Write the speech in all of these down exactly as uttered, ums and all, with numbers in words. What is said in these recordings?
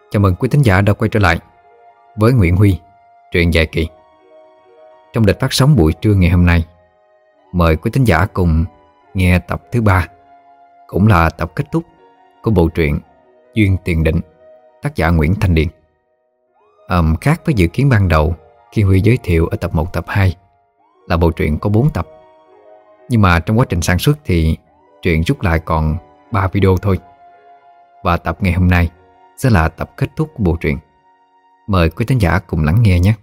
Chào mừng quý thính giả đã quay trở lại với Nguyễn Huy, truyện dài kỳ. Trong lịch phát sóng buổi trưa ngày hôm nay, mời quý thính giả cùng nghe tập thứ ba, cũng là tập kết thúc của bộ truyện Duyên Tiền Định, tác giả Nguyễn Thanh Điền. um, Khác với dự kiến ban đầu khi Huy giới thiệu ở tập một, tập hai là bộ truyện có bốn tập, nhưng mà trong quá trình sản xuất thì truyện rút lại còn ba video thôi. Và tập ngày hôm nay sẽ là tập kết thúc của bộ truyện. Mời quý thính giả cùng lắng nghe nhé.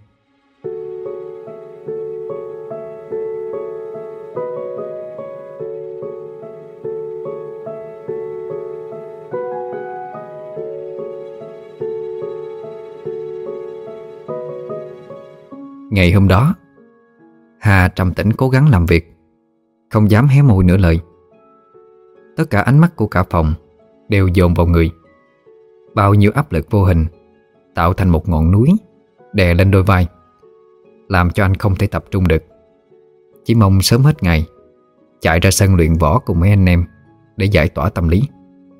Ngày hôm đó, Hà trầm tĩnh cố gắng làm việc, không dám hé môi nửa lời. Tất cả ánh mắt của cả phòng đều dồn vào người. Bao nhiêu áp lực vô hình tạo thành một ngọn núi đè lên đôi vai, làm cho anh không thể tập trung được. Chỉ mong sớm hết ngày, chạy ra sân luyện võ cùng mấy anh em để giải tỏa tâm lý.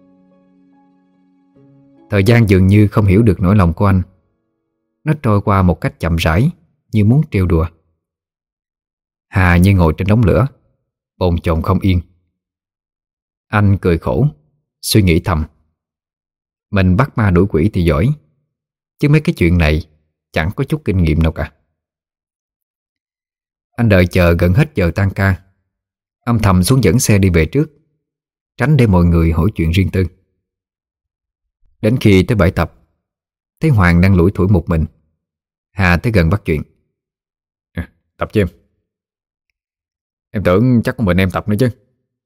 Thời gian dường như không hiểu được nỗi lòng của anh. Nó trôi qua một cách chậm rãi, như muốn trêu đùa. Hà như ngồi trên đống lửa, bồn chồn không yên. Anh cười khổ, suy nghĩ thầm: mình bắt ma đuổi quỷ thì giỏi, chứ mấy cái chuyện này chẳng có chút kinh nghiệm nào cả. Anh đợi chờ gần hết giờ tan ca, âm thầm xuống dẫn xe đi về trước, tránh để mọi người hỏi chuyện riêng tư. Đến khi tới bãi tập, thấy Hoàng đang lủi thủi một mình. Hà tới gần bắt chuyện: à, tập cho em. Em tưởng chắc có mình em tập nữa chứ.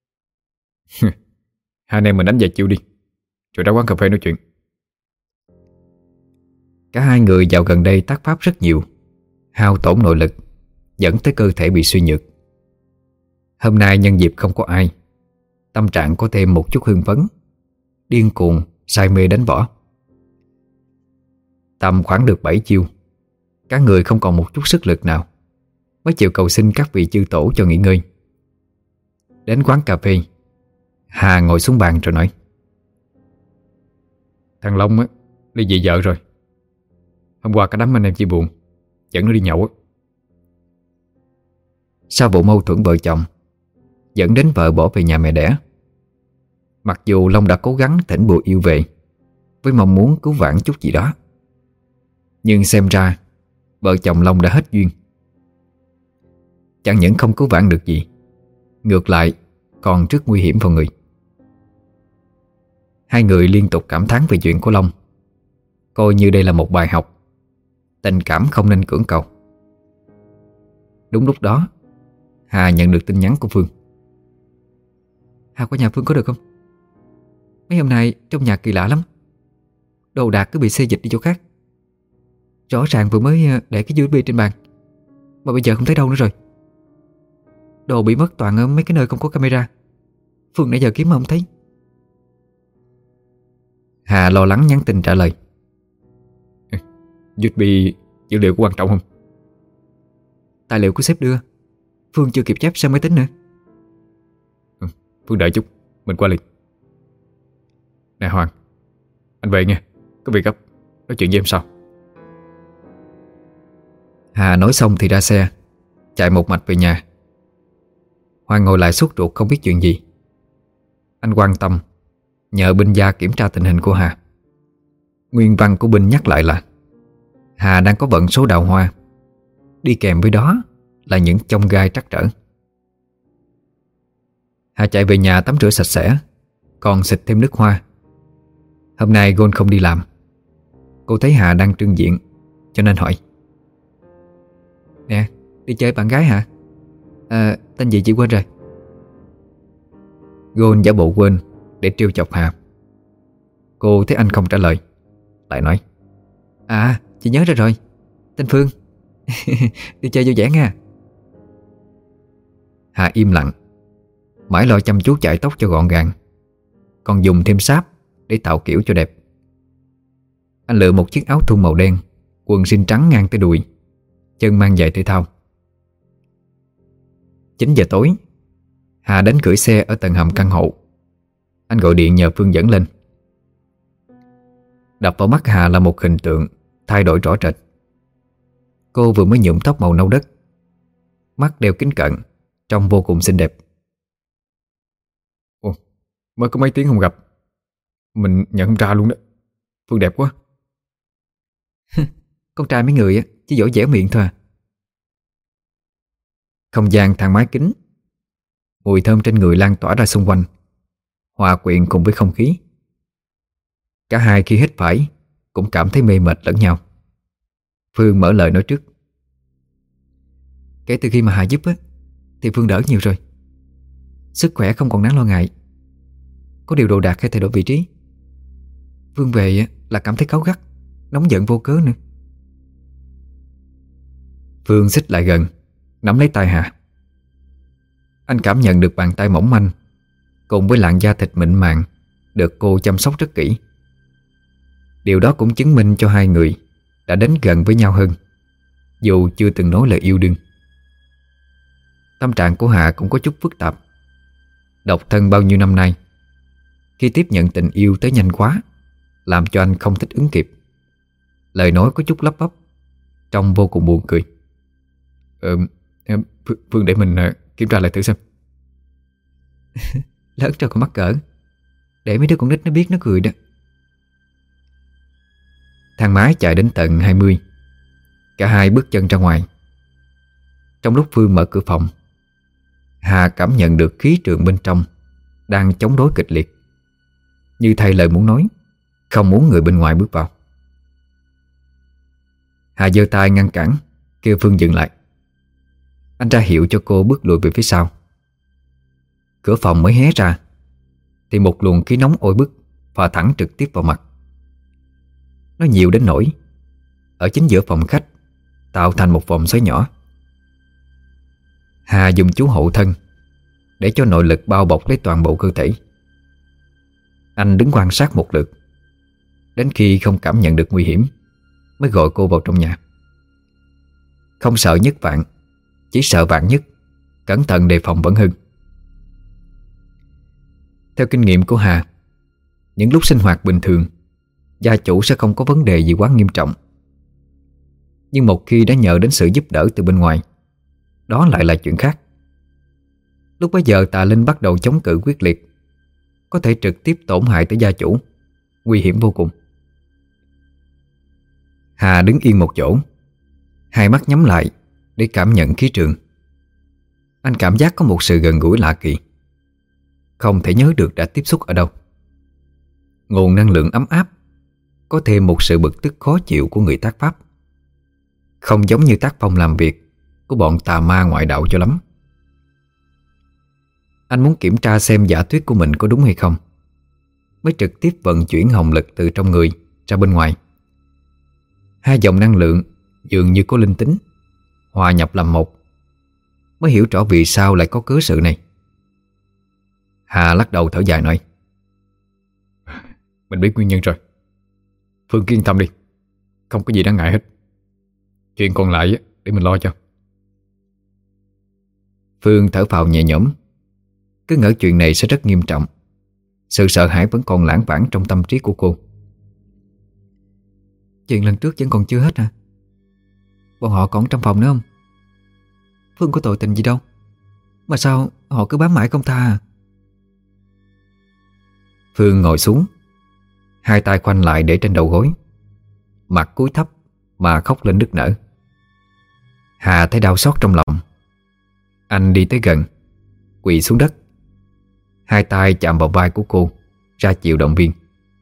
Hai anh em mình đánh về chiều đi, rồi ra quán cà phê nói chuyện. Cả hai người dạo gần đây tác pháp rất nhiều, hao tổn nội lực, dẫn tới cơ thể bị suy nhược. Hôm nay nhân dịp không có ai, tâm trạng có thêm một chút hưng phấn, điên cuồng say mê đánh võ. Tầm khoảng được bảy chiêu, cả người không còn một chút sức lực nào, mới chịu cầu xin các vị chư tổ cho nghỉ ngơi. Đến quán cà phê, Hà ngồi xuống bàn rồi nói: thằng Long á, ly dị vợ rồi. Hôm qua cả đám anh em chia buồn, dẫn nó đi nhậu á. Sau vụ mâu thuẫn vợ chồng dẫn đến vợ bỏ về nhà mẹ đẻ, mặc dù Long đã cố gắng thỉnh bùa yêu về với mong muốn cứu vãn chút gì đó, nhưng xem ra vợ chồng Long đã hết duyên. Chẳng những không cứu vãn được gì, ngược lại còn rất nguy hiểm vào người. Hai người liên tục cảm thán về chuyện của Long, coi như đây là một bài học tình cảm không nên cưỡng cầu. Đúng lúc đó, Hà nhận được tin nhắn của Phương. Hà qua nhà Phương có được không? Mấy hôm nay trong nhà kỳ lạ lắm, đồ đạc cứ bị xê dịch đi chỗ khác. Rõ ràng vừa mới để cái u ét bê trên bàn, mà bây giờ không thấy đâu nữa rồi. Đồ bị mất toàn ở mấy cái nơi không có camera. Phương nãy giờ kiếm mà không thấy. Hà lo lắng nhắn tin trả lời: u ét bê dữ liệu có quan trọng không? Tài liệu của sếp đưa, Phương chưa kịp chép sang máy tính nữa. ừ, Phương đợi chút, mình qua liền. Nè Hoàng, anh về nha, có việc gấp, nói chuyện với em sau. Hà nói xong thì ra xe, chạy một mạch về nhà. Hoàng ngồi lại suốt ruột không biết chuyện gì. Anh quan tâm nhờ binh gia kiểm tra tình hình của Hà. Nguyên văn của binh nhắc lại là Hà đang có vận số đào hoa, đi kèm với đó là những chông gai trắc trở. Hà chạy về nhà tắm rửa sạch sẽ, còn xịt thêm nước hoa. Hôm nay Gold không đi làm. Cô thấy Hà đang trưng diện cho nên hỏi: nè, đi chơi bạn gái hả? À, tên gì chị quên rồi. Gold giả bộ quên để trêu chọc Hà. Cô thấy anh không trả lời, lại nói: à, chị nhớ ra rồi, tên Phương. Đi chơi vui vẻ nha. Hà im lặng, mãi lo chăm chú chải tóc cho gọn gàng, còn dùng thêm sáp để tạo kiểu cho đẹp. Anh lựa một chiếc áo thun màu đen, quần jean trắng ngang tới đùi, chân mang giày thể thao. Chín giờ tối, Hà đến gửi xe ở tầng hầm căn hộ. Anh gọi điện nhờ Phương dẫn lên. Đập vào mắt Hà là một hình tượng thay đổi rõ rệt. Cô vừa mới nhuộm tóc màu nâu đất, mắt đeo kính cận, trông vô cùng xinh đẹp. Ồ, mới có mấy tiếng không gặp, mình nhận không ra luôn đó. Phương đẹp quá. Con trai mấy người á chỉ giỏi dẻo miệng thôi à. Không gian thang máy kính, mùi thơm trên người lan tỏa ra xung quanh, hòa quyện cùng với không khí. Cả hai khi hít phải cũng cảm thấy mê mệt lẫn nhau. Phương mở lời nói trước. Kể từ khi mà Hà giúp á thì Phương đỡ nhiều rồi. Sức khỏe không còn đáng lo ngại. Có điều đồ đạc hay thay đổi vị trí, Phương về á là cảm thấy cáu gắt, nóng giận vô cớ nữa. Phương xích lại gần, nắm lấy tay Hà. Anh cảm nhận được bàn tay mỏng manh cùng với làn da thịt mịn màng được cô chăm sóc rất kỹ. Điều đó cũng chứng minh cho hai người đã đến gần với nhau hơn, dù chưa từng nói lời yêu đương. Tâm trạng của Hà cũng có chút phức tạp. Độc thân bao nhiêu năm nay, khi tiếp nhận tình yêu tới nhanh quá, làm cho anh không thích ứng kịp. Lời nói có chút lắp bắp, trông vô cùng buồn cười. Ờ, Phương để mình kiểm tra lại thử xem. Lớn rồi còn mắc cỡ, để mấy đứa con nít nó biết nó cười đó. Thang máy chạy đến tầng hai mươi. Cả hai bước chân ra ngoài. Trong lúc Phương mở cửa phòng, Hà cảm nhận được khí trường bên trong đang chống đối kịch liệt, như thay lời muốn nói, không muốn người bên ngoài bước vào. Hà giơ tay ngăn cản, kêu Phương dừng lại. Anh ra hiệu cho cô bước lùi về phía sau. Cửa phòng mới hé ra thì một luồng khí nóng oi bức phả thẳng trực tiếp vào mặt. Nó nhiều đến nỗi ở chính giữa phòng khách tạo thành một vòng xoáy nhỏ. Hà dùng chú hộ thân để cho nội lực bao bọc lấy toàn bộ cơ thể. Anh đứng quan sát một lượt, đến khi không cảm nhận được nguy hiểm mới gọi cô vào trong nhà. Không sợ nhất vạn, chỉ sợ vạn nhất, cẩn thận đề phòng vẫn hơn. Theo kinh nghiệm của Hà, những lúc sinh hoạt bình thường, gia chủ sẽ không có vấn đề gì quá nghiêm trọng. Nhưng một khi đã nhờ đến sự giúp đỡ từ bên ngoài, đó lại là chuyện khác. Lúc bấy giờ Tà Linh bắt đầu chống cự quyết liệt, có thể trực tiếp tổn hại tới gia chủ, nguy hiểm vô cùng. Hà đứng yên một chỗ, hai mắt nhắm lại để cảm nhận khí trường. Anh cảm giác có một sự gần gũi lạ kỳ, không thể nhớ được đã tiếp xúc ở đâu. Nguồn năng lượng ấm áp, có thêm một sự bực tức khó chịu của người tác pháp, không giống như tác phong làm việc của bọn tà ma ngoại đạo cho lắm. Anh muốn kiểm tra xem giả thuyết của mình có đúng hay không, mới trực tiếp vận chuyển hồng lực từ trong người ra bên ngoài. Hai dòng năng lượng dường như có linh tính, hòa nhập làm một, mới hiểu rõ vì sao lại có cớ sự này. Hà lắc đầu thở dài nói: Mình biết nguyên nhân rồi. Phương cứ yên tâm đi, không có gì đáng ngại hết. Chuyện còn lại để mình lo cho. Phương thở phào nhẹ nhõm. Cứ ngỡ chuyện này sẽ rất nghiêm trọng. Sự sợ hãi vẫn còn lãng vảng trong tâm trí của cô. Chuyện lần trước vẫn còn chưa hết à? Bọn họ còn trong phòng nữa không? Phương có tội tình gì đâu, mà sao họ cứ bám mãi không tha à? Phương ngồi xuống, hai tay khoanh lại để trên đầu gối, mặt cúi thấp mà khóc lên nức nở. Hà thấy đau xót trong lòng. Anh đi tới gần, quỳ xuống đất, hai tay chạm vào vai của cô, ra chiều động viên.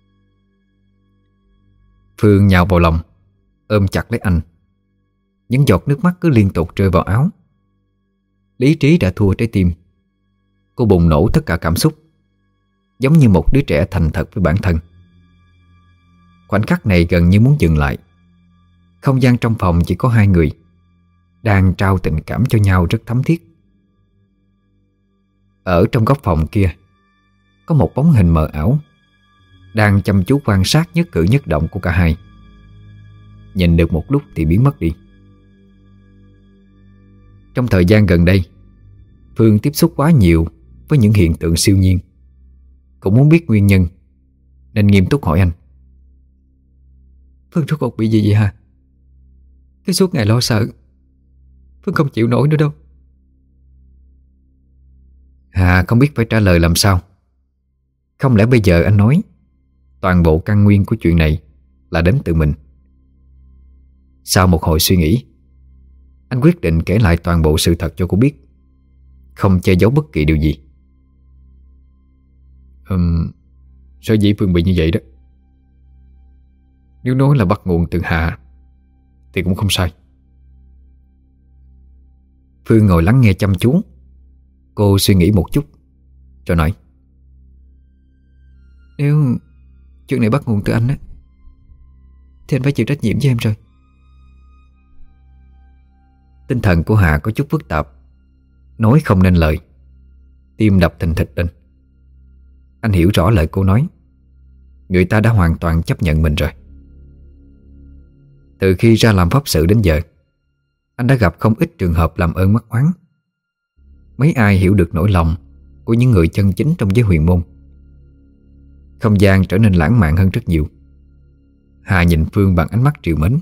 Phương nhào vào lòng, ôm chặt lấy anh. Những giọt nước mắt cứ liên tục rơi vào áo. Lý trí đã thua trái tim. Cô bùng nổ tất cả cảm xúc, giống như một đứa trẻ thành thật với bản thân. Khoảnh khắc này gần như muốn dừng lại. Không gian trong phòng chỉ có hai người, đang trao tình cảm cho nhau rất thấm thiết. Ở trong góc phòng kia, có một bóng hình mờ ảo đang chăm chú quan sát nhất cử nhất động của cả hai. Nhìn được một lúc thì biến mất đi. Trong thời gian gần đây, Phương tiếp xúc quá nhiều với những hiện tượng siêu nhiên, cũng muốn biết nguyên nhân, nên nghiêm túc hỏi anh: Phương rốt cuộc bị gì vậy hả? Cứ suốt ngày lo sợ, Phương không chịu nổi nữa đâu. Hà không biết phải trả lời làm sao. Không lẽ bây giờ anh nói toàn bộ căn nguyên của chuyện này là đến từ mình? Sau một hồi suy nghĩ, anh quyết định kể lại toàn bộ sự thật cho cô biết, không che giấu bất kỳ điều gì. um, Sở dĩ Phương bị như vậy đó, nếu nói là bắt nguồn từ Hà thì cũng không sai. Phương ngồi lắng nghe chăm chú. Cô suy nghĩ một chút rồi nói: Nếu chuyện này bắt nguồn từ anh á, thì anh phải chịu trách nhiệm với em rồi. Tinh thần của Hà có chút phức tạp, nói không nên lời, tim đập thình thịch lên. Anh hiểu rõ lời cô nói. Người ta đã hoàn toàn chấp nhận mình rồi. Từ khi ra làm pháp sự đến giờ, anh đã gặp không ít trường hợp làm ơn mắc oán. Mấy ai hiểu được nỗi lòng của những người chân chính trong giới huyền môn. Không gian trở nên lãng mạn hơn rất nhiều. Hà nhìn Phương bằng ánh mắt trìu mến.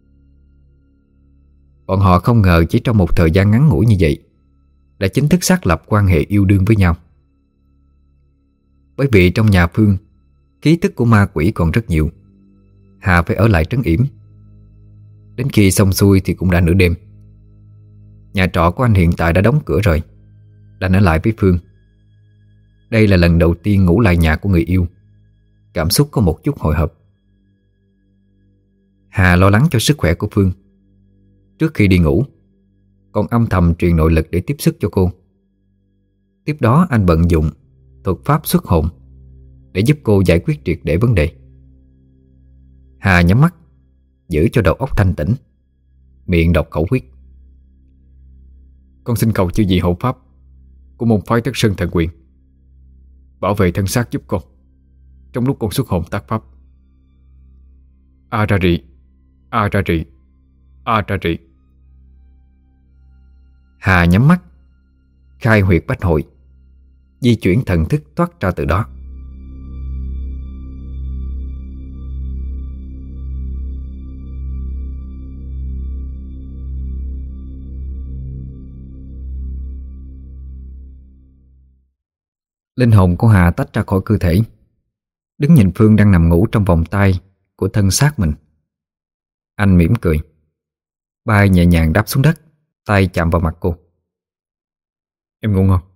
Bọn họ không ngờ chỉ trong một thời gian ngắn ngủi như vậy đã chính thức xác lập quan hệ yêu đương với nhau. Bởi vì trong nhà Phương, ký tức của ma quỷ còn rất nhiều. Hà phải ở lại trấn yểm. Đến khi xong xuôi thì cũng đã nửa đêm. Nhà trọ của anh hiện tại đã đóng cửa rồi, đành ở lại với Phương. Đây là lần đầu tiên ngủ lại nhà của người yêu. Cảm xúc có một chút hồi hộp. Hà lo lắng cho sức khỏe của Phương. Trước khi đi ngủ, còn âm thầm truyền nội lực để tiếp sức cho cô. Tiếp đó anh bận dụng thuật pháp xuất hồn để giúp cô giải quyết triệt để vấn đề. Hà nhắm mắt, giữ cho đầu óc thanh tĩnh, miệng đọc khẩu quyết: Con xin cầu chư vị hộ pháp của môn phái Tất Sơn Thần Quyền bảo vệ thân xác giúp con trong lúc con xuất hồn tác pháp. A ra rị, a ra rị, a ra rị. Hà nhắm mắt, khai huyệt bách hội, di chuyển thần thức toát ra từ đó. Linh hồn của Hà tách ra khỏi cơ thể, đứng nhìn Phương đang nằm ngủ trong vòng tay của thân xác mình. Anh mỉm cười, bay nhẹ nhàng đáp xuống đất, tay chạm vào mặt cô. Em ngủ ngon.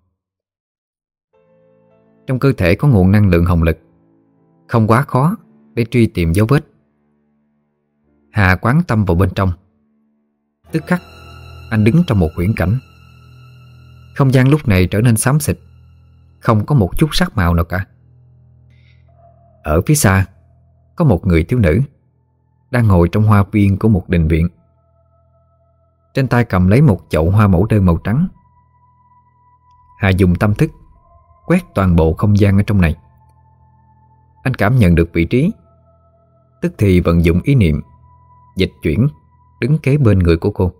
Trong cơ thể có nguồn năng lượng hồng lực, không quá khó để truy tìm dấu vết. Hà quán tâm vào bên trong. Tức khắc anh đứng trong một huyễn cảnh. Không gian lúc này trở nên xám xịt, không có một chút sắc màu nào cả. Ở phía xa có một người thiếu nữ đang ngồi trong hoa viên của một đình viện. Trên tay cầm lấy một chậu hoa mẫu đơn màu trắng. Hà dùng tâm thức quét toàn bộ không gian ở trong này. Anh cảm nhận được vị trí, tức thì vận dụng ý niệm dịch chuyển đứng kế bên người của cô.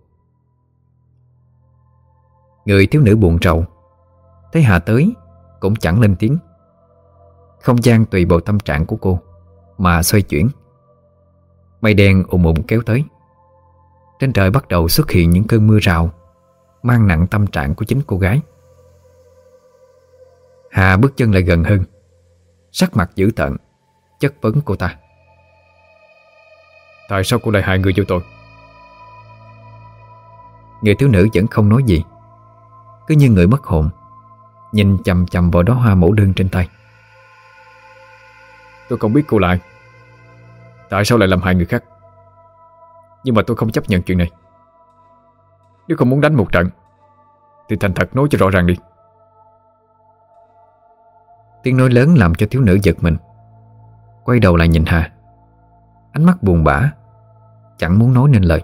Người thiếu nữ buồn rầu, thấy Hà tới cũng chẳng lên tiếng. Không gian tùy bộ tâm trạng của cô mà xoay chuyển. Mây đen ùn ùn kéo tới. Trên trời bắt đầu xuất hiện những cơn mưa rào mang nặng tâm trạng của chính cô gái. Hà bước chân lại gần hơn, sắc mặt dữ tợn chất vấn cô ta: Tại sao cô lại hại người vô tội? Người thiếu nữ vẫn không nói gì, cứ như người mất hồn, nhìn chằm chằm vào đóa hoa mẫu đơn trên tay. Tôi không biết cô lại tại sao lại làm hại người khác, nhưng mà tôi không chấp nhận chuyện này. Nếu không muốn đánh một trận thì thành thật nói cho rõ ràng đi. Tiếng nói lớn làm cho thiếu nữ giật mình, quay đầu lại nhìn Hà, ánh mắt buồn bã, chẳng muốn nói nên lời.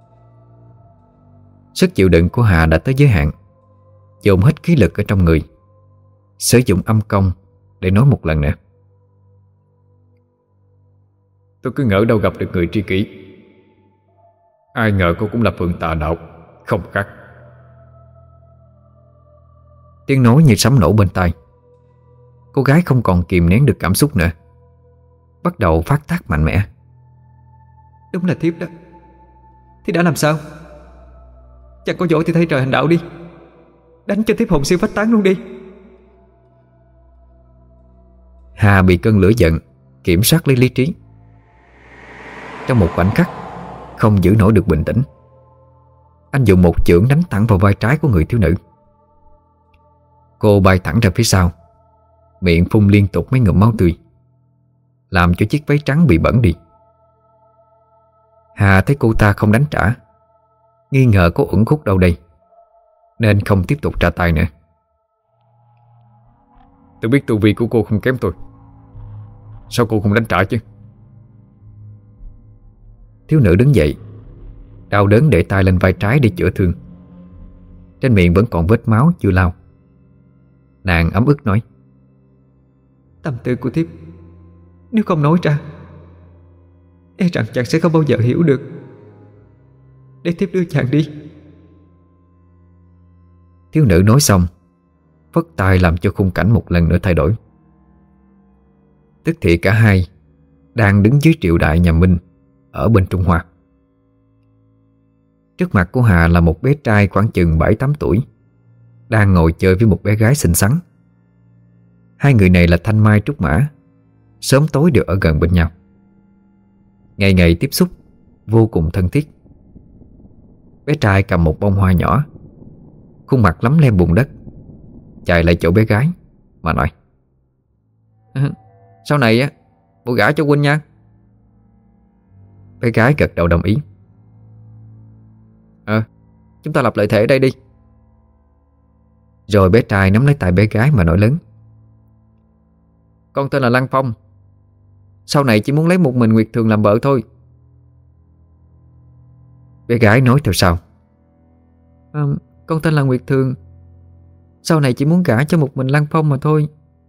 Sức chịu đựng của Hà đã tới giới hạn, dồn hết khí lực ở trong người, sử dụng âm công để nói một lần nữa. Tôi cứ ngỡ đâu gặp được người tri kỷ, ai ngờ cô cũng là phường tà đạo, không khác. Tiếng nói như sấm nổ bên tai. Cô gái không còn kìm nén được cảm xúc nữa, bắt đầu phát tác mạnh mẽ. Đúng là thiếp đó. Thì đã làm sao? Chẳng có dỗ thì thay trời hành đạo đi, đánh cho thiếp hồn siêu phách tán luôn đi. Hà bị cơn lửa giận kiểm soát lấy lý trí. Trong một khoảnh khắc không giữ nổi được bình tĩnh, anh dùng một chưởng đánh thẳng vào vai trái của người thiếu nữ. Cô bay thẳng ra phía sau, miệng phun liên tục mấy ngụm máu tươi, làm cho chiếc váy trắng bị bẩn đi. Hà thấy cô ta không đánh trả, nghi ngờ có uẩn khúc đâu đây, nên không tiếp tục ra tay nữa. Tôi biết tu vi của cô không kém tôi, sao cô không đánh trả chứ? Thiếu nữ đứng dậy, đau đớn để tay lên vai trái để chữa thương. Trên miệng vẫn còn vết máu chưa lau. Nàng ấm ức nói: Tâm tư của thiếp nếu không nói ra, e rằng chàng sẽ không bao giờ hiểu được. Để thiếp đưa chàng đi. Thiếu nữ nói xong, phất tay làm cho khung cảnh một lần nữa thay đổi. Tức thì cả hai đang đứng dưới triều đại nhà Minh ở bên Trung Hoa. Trước mặt của Hà là một bé trai khoảng chừng bảy tám tuổi, đang ngồi chơi với một bé gái xinh xắn. Hai người này là thanh mai trúc mã, sớm tối đều ở gần bên nhau, ngày ngày tiếp xúc vô cùng thân thiết. Bé trai cầm một bông hoa nhỏ, khuôn mặt lấm lem bùn đất, chạy lại chỗ bé gái mà nói: à, Sau này á, bố gả cho huynh nha. Bé gái gật đầu đồng ý. Ờ, chúng ta lập lợi thể ở đây đi. Rồi bé trai nắm lấy tay bé gái mà nói lớn: Con tên là Lăng Phong, sau này chỉ muốn lấy một mình Nguyệt Thường làm vợ thôi. Bé gái nói theo sau: à, Con tên là Nguyệt Thường, sau này chỉ muốn gả cho một mình Lăng Phong mà thôi.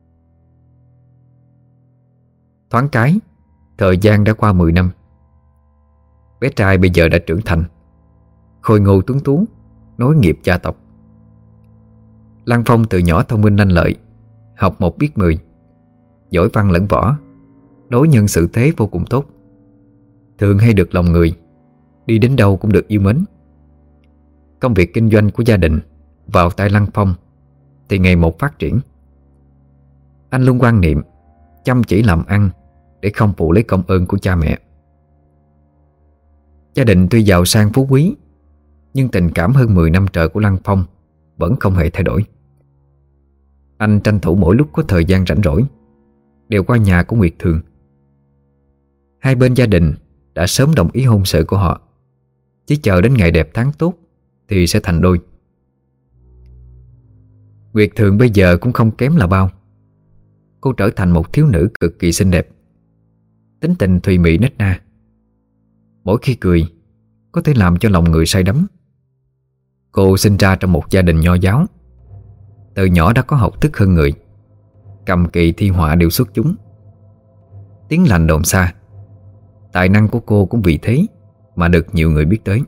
Thoáng cái, thời gian đã qua mười năm. Bé trai bây giờ đã trưởng thành, khôi ngô tuấn tú, nối nghiệp gia tộc. Lăng Phong từ nhỏ thông minh lanh lợi, học một biết mười, giỏi văn lẫn võ, đối nhân xử thế vô cùng tốt, thường hay được lòng người, đi đến đâu cũng được yêu mến. Công việc kinh doanh của gia đình vào tay Lăng Phong thì ngày một phát triển. Anh luôn quan niệm chăm chỉ làm ăn để không phụ lấy công ơn của cha mẹ. Gia đình tuy giàu sang phú quý, nhưng tình cảm hơn mười năm trời của Lăng Phong vẫn không hề thay đổi. Anh tranh thủ mỗi lúc có thời gian rảnh rỗi đều qua nhà của Nguyệt Thường. Hai bên gia đình đã sớm đồng ý hôn sự của họ, chỉ chờ đến ngày đẹp tháng tốt thì sẽ thành đôi. Nguyệt Thường bây giờ cũng không kém là bao. Cô trở thành một thiếu nữ cực kỳ xinh đẹp, tính tình thùy mị nết na. Mỗi khi cười có thể làm cho lòng người say đắm. Cô sinh ra trong một gia đình nho giáo, từ nhỏ đã có học thức hơn người, cầm kỳ thi họa đều xuất chúng. Tiếng lành đồn xa, tài năng của cô cũng vì thế mà được nhiều người biết tới.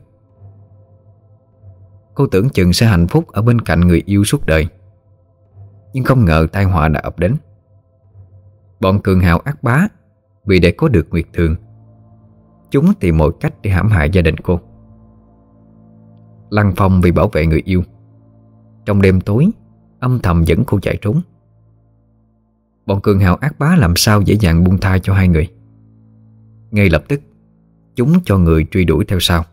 Cô tưởng chừng sẽ hạnh phúc ở bên cạnh người yêu suốt đời, nhưng không ngờ tai họa đã ập đến. Bọn cường hào ác bá vì để có được Nguyệt Thường, chúng tìm mọi cách để hãm hại gia đình cô. Lăng Phong vì bảo vệ người yêu, trong đêm tối âm thầm dẫn cô chạy trốn. Bọn cường hào ác bá làm sao dễ dàng buông tha cho hai người. Ngay lập tức chúng cho người truy đuổi theo sau.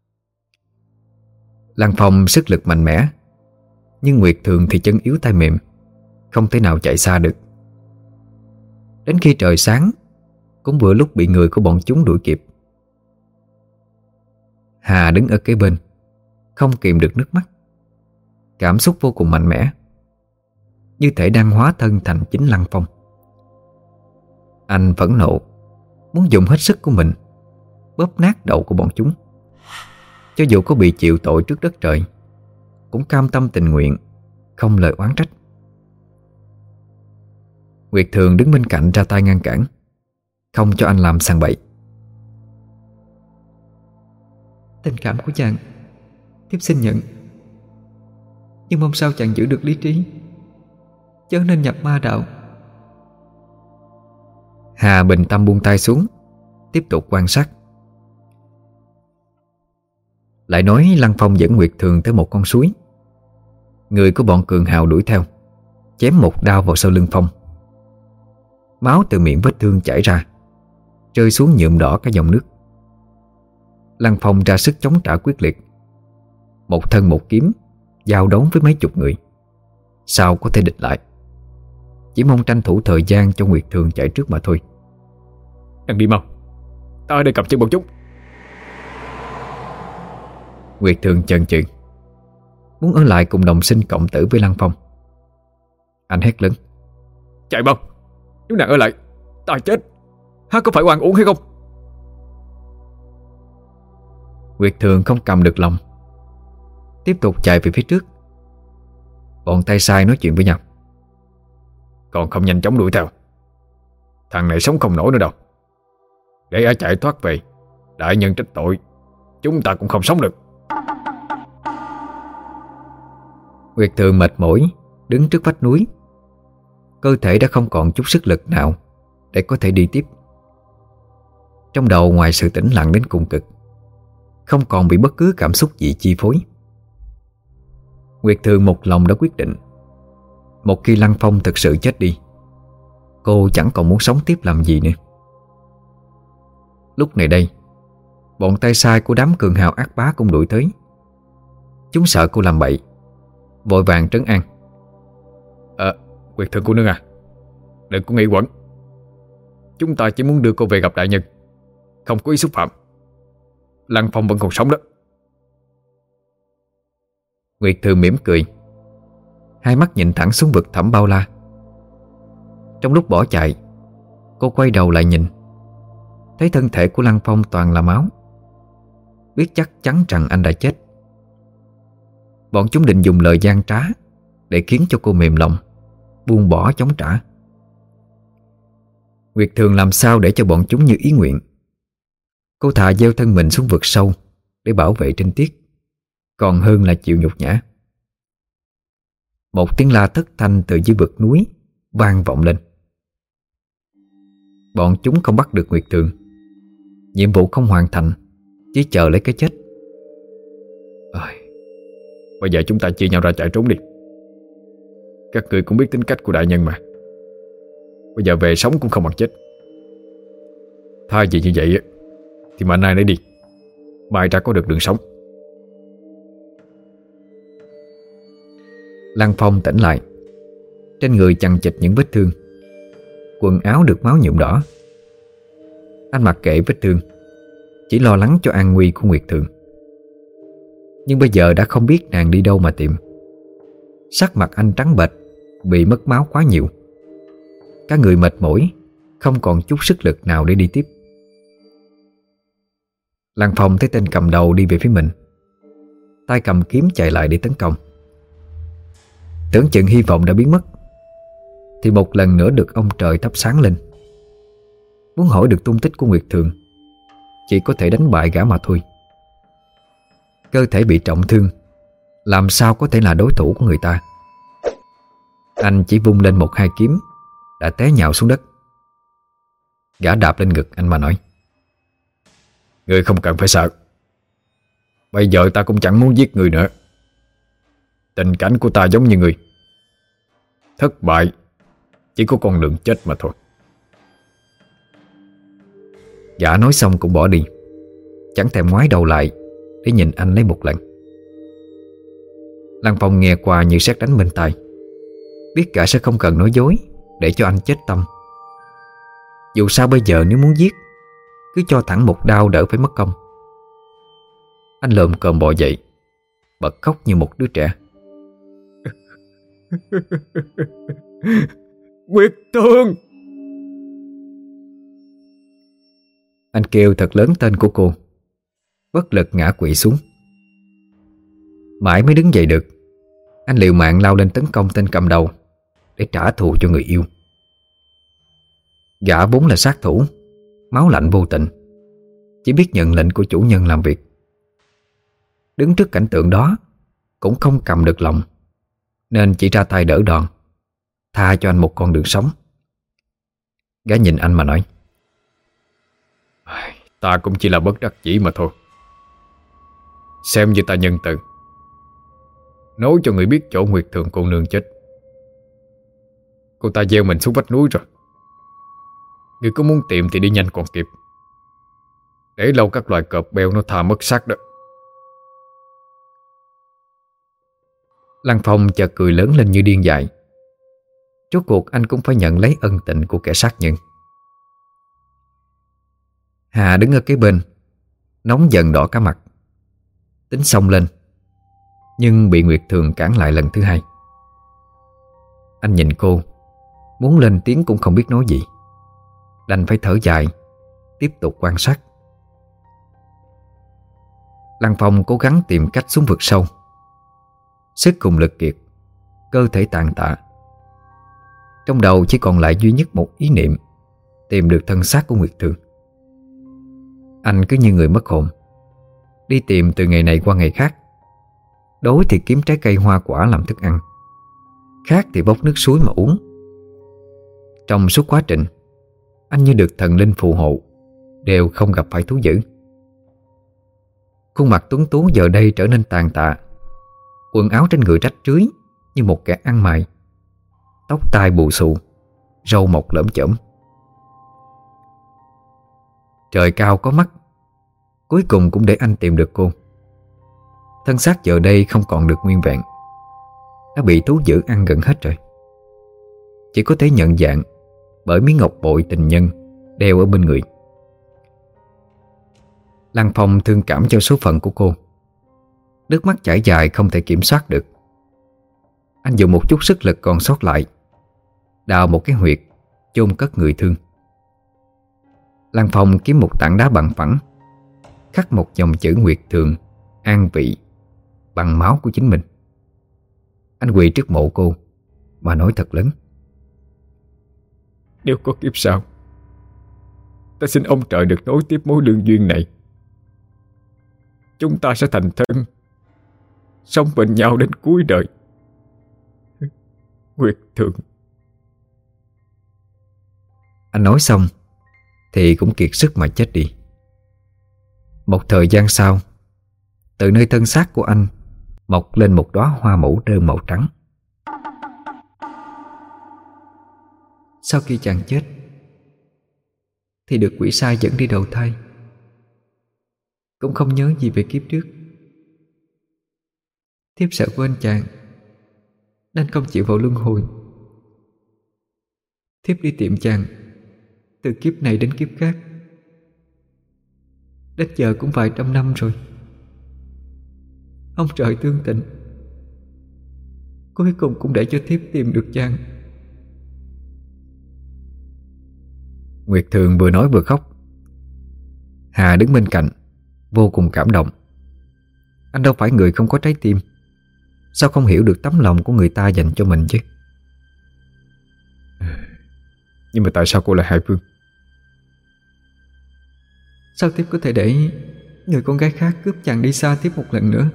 Lăng Phong sức lực mạnh mẽ, nhưng Nguyệt Thường thì chân yếu tay mềm, không thể nào chạy xa được. Đến khi trời sáng cũng vừa lúc bị người của bọn chúng đuổi kịp. Hà đứng ở kế bên, không kìm được nước mắt. Cảm xúc vô cùng mạnh mẽ, như thể đang hóa thân thành chính Lăng Phong. Anh phẫn nộ, muốn dùng hết sức của mình bóp nát đầu của bọn chúng. Cho dù có bị chịu tội trước đất trời, cũng cam tâm tình nguyện, không lời oán trách. Nguyệt Thường đứng bên cạnh ra tay ngăn cản, không cho anh làm sằng bậy. Tình cảm của chàng thiếp xin nhận, nhưng mong sao chàng giữ được lý trí, chớ nên nhập ma đạo. Hà bình tâm buông tay xuống, tiếp tục quan sát. lại nói Lăng Phong dẫn Nguyệt Thường tới một con suối. Người của bọn cường hào đuổi theo, chém một đao vào sau lưng Phong. Máu từ miệng vết thương chảy ra, rơi xuống nhuộm đỏ cả dòng nước. Lăng Phong ra sức chống trả quyết liệt, một thân một kiếm giao đấu với mấy chục người, sao có thể địch lại. Chỉ mong tranh thủ thời gian cho Nguyệt Thường chạy trước mà thôi. Đừng đi mau, ta ở đây cầm chân một chút. Nguyệt Thường chần chừ, muốn ở lại cùng đồng sinh cộng tử với Lăng Phong. Anh hét lớn: Chạy mau, nếu nàng ở lại ta chết, hắn có phải oan uổng hay không? Nguyệt Thường không cầm được lòng, tiếp tục chạy về phía trước. Bọn tay sai nói chuyện với nhau: Còn không nhanh chóng đuổi theo, thằng này sống không nổi nữa đâu. Để ả chạy thoát về, đại nhân trách tội, chúng ta cũng không sống được. Nguyệt Thường mệt mỏi đứng trước vách núi, cơ thể đã không còn chút sức lực nào để có thể đi tiếp. Trong đầu ngoài sự tĩnh lặng đến cùng cực, không còn bị bất cứ cảm xúc gì chi phối. Nguyệt Thường một lòng đã quyết định, một khi Lăng Phong thực sự chết đi, cô chẳng còn muốn sống tiếp làm gì nữa. Lúc này đây, bọn tay sai của đám cường hào ác bá cũng đuổi tới. Chúng sợ cô làm bậy, vội vàng trấn an: Ờ, Nguyệt Thường cô nương à, đừng có nghĩ quẩn. Chúng ta chỉ muốn đưa cô về gặp đại nhân, không có ý xúc phạm. Lăng Phong vẫn còn sống đó. Nguyệt Thường mỉm cười, hai mắt nhìn thẳng xuống vực thẳm bao la. Trong lúc bỏ chạy, cô quay đầu lại nhìn, thấy thân thể của Lăng Phong toàn là máu, biết chắc chắn rằng anh đã chết. Bọn chúng định dùng lời gian trá để khiến cho cô mềm lòng, buông bỏ chống trả. Nguyệt Thường làm sao để cho bọn chúng như ý nguyện. Cô thà gieo thân mình xuống vực sâu để bảo vệ Trinh Tiết, còn hơn là chịu nhục nhã. Một tiếng la thất thanh từ dưới vực núi vang vọng lên. Bọn chúng không bắt được Nguyệt Thường, nhiệm vụ không hoàn thành, chỉ chờ lấy cái chết. À, bây giờ chúng ta chia nhau ra chạy trốn đi. Các người cũng biết tính cách của đại nhân mà. Bây giờ về sống cũng không bằng chết. Thay vì như vậy thì mà nay lấy đi, mai ra có được đường sống. Lăng Phong tỉnh lại, trên người chằng chịt những vết thương, quần áo được máu nhuộm đỏ. Anh mặc kệ vết thương, chỉ lo lắng cho an nguy của Nguyệt Thường. Nhưng bây giờ đã không biết nàng đi đâu mà tìm. Sắc mặt anh trắng bệch vì mất máu quá nhiều. Cả người mệt mỏi, không còn chút sức lực nào để đi tiếp. Lăng Phong thấy tên cầm đầu đi về phía mình, tay cầm kiếm chạy lại để tấn công. Tưởng chừng hy vọng đã biến mất, thì một lần nữa được ông trời thắp sáng lên. Muốn hỏi được tung tích của Nguyệt Thường, chỉ có thể đánh bại gã mà thôi. Cơ thể bị trọng thương, làm sao có thể là đối thủ của người ta. Anh chỉ vung lên một hai kiếm đã té nhào xuống đất. Gã đạp lên ngực anh mà nói: Người không cần phải sợ. Bây giờ ta cũng chẳng muốn giết người nữa. Tình cảnh của ta giống như người, thất bại chỉ có con đường chết mà thôi. Gã nói xong cũng bỏ đi, chẳng thèm ngoái đầu lại để nhìn anh lấy một lần. Lăng Phong nghe qua như sét đánh bên tai, biết gã sẽ không cần nói dối để cho anh chết tâm. Dù sao bây giờ nếu muốn giết, cứ cho thẳng một đao đỡ phải mất công. Anh lồm cồm bò dậy, bật khóc như một đứa trẻ. Nguyệt Thường! Anh kêu thật lớn tên của cô, bất lực ngã quỵ xuống. Mãi mới đứng dậy được, anh liều mạng lao lên tấn công tên cầm đầu để trả thù cho người yêu. Gã vốn là sát thủ, máu lạnh vô tình, chỉ biết nhận lệnh của chủ nhân làm việc. Đứng trước cảnh tượng đó cũng không cầm được lòng, nên chỉ ra tay đỡ đòn, tha cho anh một con đường sống. Gã nhìn anh mà nói: Ta cũng chỉ là bất đắc dĩ mà thôi. Xem như ta nhân từ, nói cho người biết chỗ Nguyệt Thường cô nương chết. Cô ta gieo mình xuống vách núi rồi. Người có muốn tìm thì đi nhanh còn kịp, để lâu các loài cọp beo nó tha mất xác đó. Lăng Phong chợt cười lớn lên như điên dại. Rốt cuộc anh cũng phải nhận lấy ân tình của kẻ sát nhân. Hà đứng ở kế bên, nóng giận đỏ cả mặt, tính xông lên, nhưng bị Nguyệt Thường cản lại lần thứ hai. Anh nhìn cô, muốn lên tiếng cũng không biết nói gì, đành phải thở dài, tiếp tục quan sát. Lăng Phong cố gắng tìm cách xuống vực sâu. Sức cùng lực kiệt, cơ thể tàn tạ. Trong đầu chỉ còn lại duy nhất một ý niệm: tìm được thân xác của Nguyệt Thường. Anh cứ như người mất hồn, đi tìm từ ngày này qua ngày khác. Đói thì kiếm trái cây hoa quả làm thức ăn, khát thì bốc nước suối mà uống. Trong suốt quá trình, anh như được thần linh phù hộ, đều không gặp phải thú dữ. Khuôn mặt tuấn tú giờ đây trở nên tàn tạ, quần áo trên người rách rưới như một kẻ ăn mày, tóc tai bù xù, râu mọc lởm chởm. Trời cao có mắt, cuối cùng cũng để anh tìm được cô. Thân xác giờ đây không còn được nguyên vẹn, đã bị thú dữ ăn gần hết rồi. Chỉ có thể nhận dạng bởi miếng ngọc bội tình nhân đeo ở bên người. Lăng Phong thương cảm cho số phận của cô. Nước mắt chảy dài không thể kiểm soát được. Anh dùng một chút sức lực còn sót lại, đào một cái huyệt chôn cất người thương. Lăng Phong kiếm một tảng đá bằng phẳng, khắc một dòng chữ Nguyệt Thường an vị bằng máu của chính mình. Anh quỳ trước mộ cô mà nói thật lớn: Nếu có kiếp sau, ta xin ông trời được nối tiếp mối lương duyên này. Chúng ta sẽ thành thân, sống bên nhau đến cuối đời. Nguyệt Thường. Anh nói xong thì cũng kiệt sức mà chết đi. Một thời gian sau, từ nơi thân xác của anh mọc lên một đóa hoa mẫu đơn màu trắng. Sau khi chàng chết thì được quỷ sai dẫn đi đầu thai, cũng không nhớ gì về kiếp trước. Thiếp sợ quên chàng nên không chịu vào luân hồi. Thiếp đi tìm chàng từ kiếp này đến kiếp khác, đến giờ cũng vài trăm năm rồi. Ông trời thương tình, cuối cùng cũng để cho thiếp tìm được chàng. Nguyệt Thường vừa nói vừa khóc. Hà đứng bên cạnh, vô cùng cảm động. Anh đâu phải người không có trái tim, sao không hiểu được tấm lòng của người ta dành cho mình chứ? Nhưng mà tại sao cô lại hại Phương? Sao thiếp có thể để người con gái khác cướp chàng đi xa thiếp một lần nữa?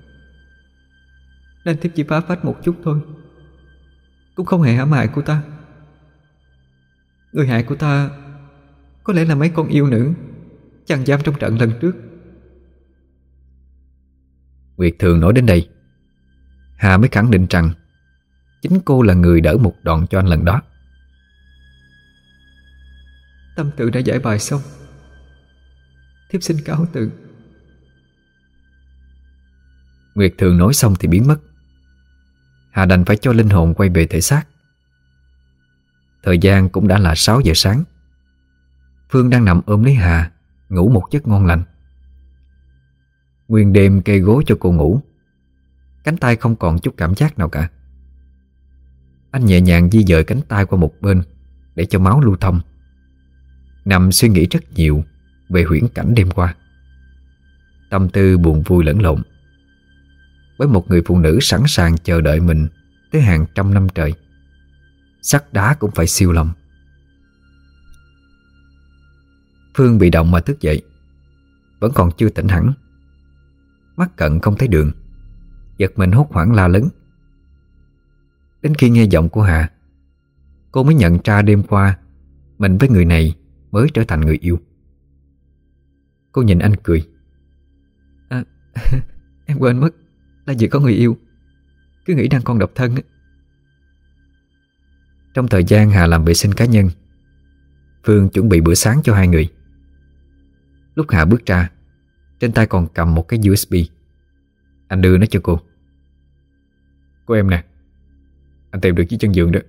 Nên thiếp chỉ phá phách một chút thôi, cũng không hề hãm hại cô ta. Người hại của ta có lẽ là mấy con yêu nữ chàng giam trong trận lần trước. Nguyệt Thường nói đến đây, Hà mới khẳng định rằng chính cô là người đỡ một đòn cho anh lần đó. Tâm tự đã giải bài xong, thiếp xin cáo từ. Nguyệt Thường nói xong thì biến mất. Hà đành phải cho linh hồn quay về thể xác. Thời gian cũng đã là sáu giờ sáng. Phương đang nằm ôm lấy Hà, ngủ một giấc ngon lành. Nguyên đêm kê gối cho cô ngủ, cánh tay không còn chút cảm giác nào cả. Anh nhẹ nhàng di dời cánh tay qua một bên để cho máu lưu thông, nằm suy nghĩ rất nhiều về huyễn cảnh đêm qua. Tâm tư buồn vui lẫn lộn với một người phụ nữ sẵn sàng chờ đợi mình tới hàng trăm năm trời. Sắt đá cũng phải siêu lòng. Phương bị động mà thức dậy, vẫn còn chưa tỉnh hẳn. Mắt cận không thấy đường, giật mình hốt hoảng la lớn. Đến khi nghe giọng của Hà, cô mới nhận ra đêm qua mình với người này mới trở thành người yêu. Cô nhìn anh cười. à, Em quên mất là vì có người yêu, cứ nghĩ đang còn độc thân. Trong thời gian Hà làm vệ sinh cá nhân, Phương chuẩn bị bữa sáng cho hai người. Lúc Hà bước ra, trên tay còn cầm một cái u ét bê. Anh đưa nó cho cô. Của em nè, anh tìm được chiếc chân giường đó.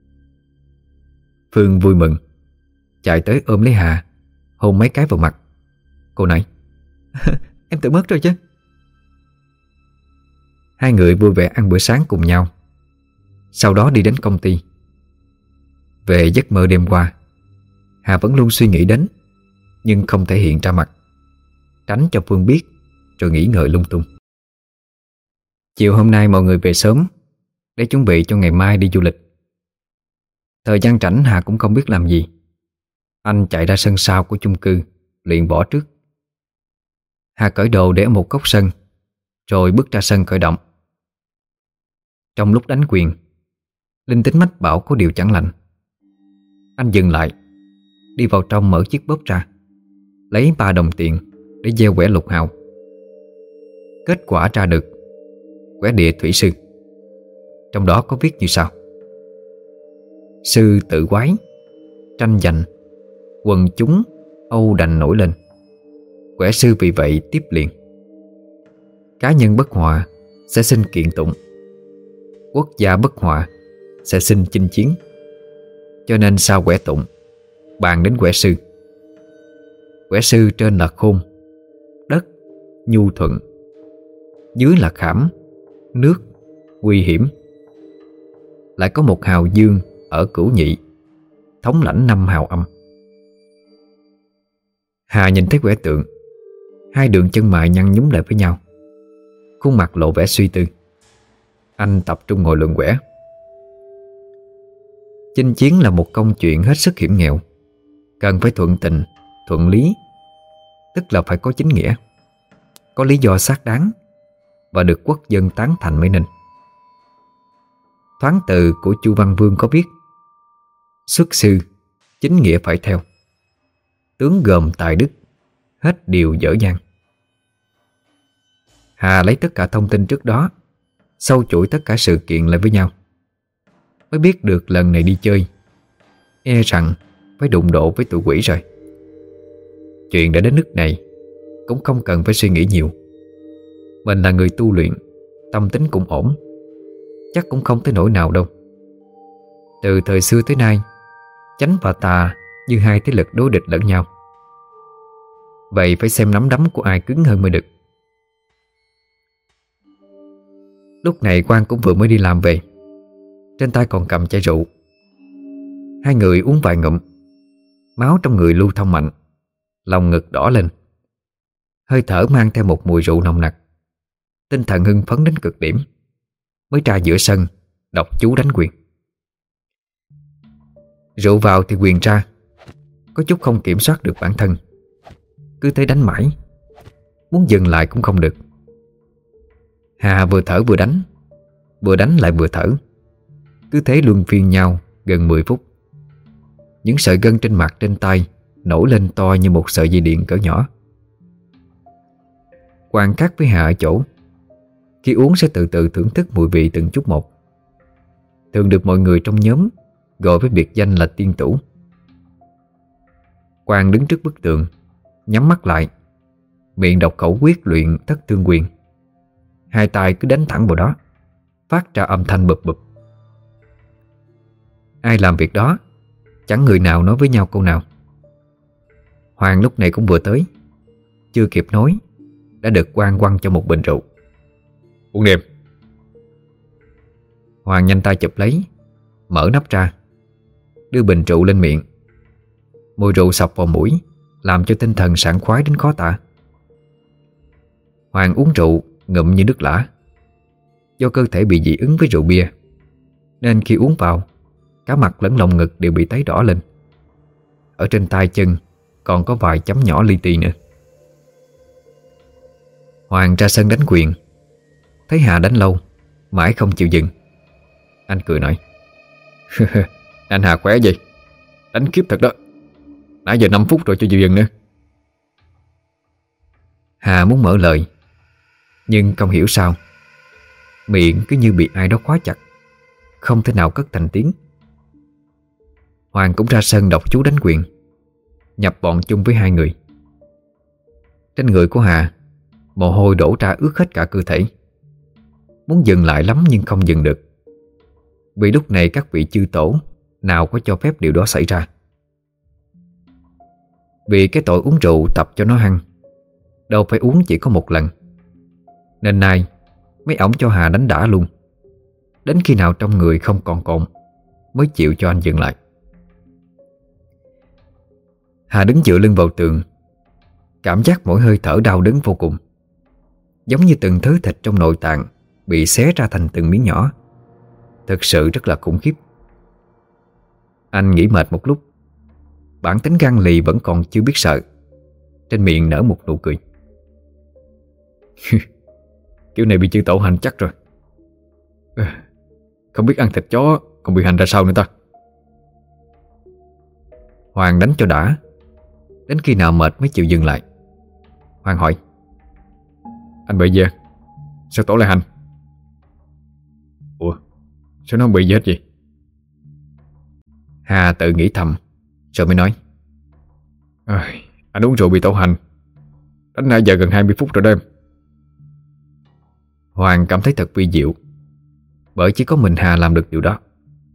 Phương vui mừng, chạy tới ôm lấy Hà, hôn mấy cái vào mặt. Cô nói: Em tự mất rồi chứ. Hai người vui vẻ ăn bữa sáng cùng nhau, sau đó đi đến công ty. Về giấc mơ đêm qua, Hà vẫn luôn suy nghĩ đến, nhưng không thể hiện ra mặt, tránh cho Phương biết, rồi nghĩ ngợi lung tung. Chiều hôm nay mọi người về sớm để chuẩn bị cho ngày mai đi du lịch. Thời gian rảnh Hà cũng không biết làm gì. Anh chạy ra sân sau của chung cư, luyện võ trước. Hà cởi đồ để ở một góc sân, rồi bước ra sân khởi động. Trong lúc đánh quyền, linh tính mách bảo có điều chẳng lành. Anh dừng lại, đi vào trong mở chiếc bóp ra, lấy ba đồng tiền để gieo quẻ lục hào. Kết quả ra được quẻ địa thủy sư. Trong đó có viết như sau: sư tự quái, tranh giành, quần chúng âu đành nổi lên. Quẻ sư vì vậy tiếp liền. Cá nhân bất hòa sẽ sinh kiện tụng, quốc gia bất hòa sẽ sinh chinh chiến. Cho nên sau quẻ tụng, bàn đến quẻ sư. Quẻ sư trên là khôn, đất, nhu thuận, dưới là khảm, nước, nguy hiểm. Lại có một hào dương ở cửu nhị, thống lãnh năm hào âm. Hà nhìn thấy quẻ tượng, hai đường chân mày nhăn nhúm lại với nhau, khuôn mặt lộ vẻ suy tư. Anh tập trung ngồi luận quẻ. Chinh chiến là một công chuyện hết sức hiểm nghèo, cần phải thuận tình, thuận lý, tức là phải có chính nghĩa, có lý do xác đáng và được quốc dân tán thành mới nên. Thoáng từ của Chu Văn Vương có viết: xuất sư, chính nghĩa phải theo, tướng gồm tài đức, hết điều dở dang. Hà lấy tất cả thông tin trước đó, sâu chuỗi tất cả sự kiện lại với nhau, mới biết được lần này đi chơi e rằng phải đụng độ với tụi quỷ rồi. Chuyện đã đến nước này cũng không cần phải suy nghĩ nhiều. Mình là người tu luyện, tâm tính cũng ổn, chắc cũng không tới nỗi nào đâu. Từ thời xưa tới nay, chánh và tà như hai thế lực đối địch lẫn nhau. Vậy phải xem nắm đấm của ai cứng hơn mới được. Lúc này Quang cũng vừa mới đi làm về, trên tay còn cầm chai rượu. Hai người uống vài ngụm, máu trong người lưu thông mạnh, lòng ngực đỏ lên, hơi thở mang theo một mùi rượu nồng nặc. Tinh thần hưng phấn đến cực điểm, mới ra giữa sân đọc chú đánh quyền. Rượu vào thì quyền ra, có chút không kiểm soát được bản thân, cứ thấy đánh mãi, muốn dừng lại cũng không được. Hà vừa thở vừa đánh, vừa đánh lại vừa thở, cứ thế luân phiên nhau gần mười phút. Những sợi gân trên mặt trên tay nổi lên to như một sợi dây điện cỡ nhỏ. Quang khác với Hà ở chỗ, khi uống sẽ từ từ thưởng thức mùi vị từng chút một. Thường được mọi người trong nhóm gọi với biệt danh là tiên tủ. Quang đứng trước bức tường, nhắm mắt lại, miệng đọc khẩu quyết luyện thất tương quyền. Hai tay cứ đánh thẳng vào đó, phát ra âm thanh bụp bụp. Ai làm việc đó, chẳng người nào nói với nhau câu nào. Hoàng lúc này cũng vừa tới, chưa kịp nói đã được Quang quăng cho một bình rượu. Uống đi em. Hoàng nhanh tay chụp lấy, mở nắp ra, đưa bình rượu lên miệng. Mùi rượu sộc vào mũi, làm cho tinh thần sảng khoái đến khó tả. Hoàng uống rượu ngụm như nước lã. Do cơ thể bị dị ứng với rượu bia, nên khi uống vào, cả mặt lẫn lồng ngực đều bị tấy đỏ lên. Ở trên tay chân còn có vài chấm nhỏ li ti nữa. Hoàng ra sân đánh quyền, thấy Hà đánh lâu, mãi không chịu dừng. Anh cười nói: Anh Hà khỏe vậy, đánh khiếp thật đó. Nãy giờ năm phút rồi cho chịu dừng nữa. Hà muốn mở lời, Nhưng không hiểu sao miệng cứ như bị ai đó khóa chặt, không thể nào cất thành tiếng. Hoàng cũng ra sân đọc chú đánh quyền, nhập bọn chung với hai người. Trên người của Hà mồ hôi đổ ra ướt hết cả cơ thể. Muốn dừng lại lắm nhưng không dừng được, vì lúc này các vị chư tổ nào có cho phép điều đó xảy ra. Vì cái tội uống rượu tập cho nó hăng, đâu phải uống chỉ có một lần, nên nay mấy ổng cho Hà đánh đã luôn. Đến khi nào trong người không còn cồn mới chịu cho anh dừng lại. Hà đứng dựa lưng vào tường, cảm giác mỗi hơi thở đau đớn vô cùng, giống như từng thớ thịt trong nội tạng bị xé ra thành từng miếng nhỏ. Thực sự rất là khủng khiếp. Anh nghỉ mệt một lúc, bản tính gan lì vẫn còn chưa biết sợ, trên miệng nở một nụ cười. Kiểu này bị chư tổ hành chắc rồi. Không biết ăn thịt chó còn bị hành ra sao nữa ta. Hoàng đánh cho đã, đến khi nào mệt mới chịu dừng lại. Hoàng hỏi: Anh bị gì? Sao tổ lại hành? Ủa, sao nó không bị gì hết vậy? Hà tự nghĩ thầm rồi mới nói: à, Anh uống rượu bị tổ hành, đánh nãy giờ gần hai mươi phút rồi đó em. Hoàng cảm thấy thật vi diệu, bởi chỉ có mình Hà làm được điều đó.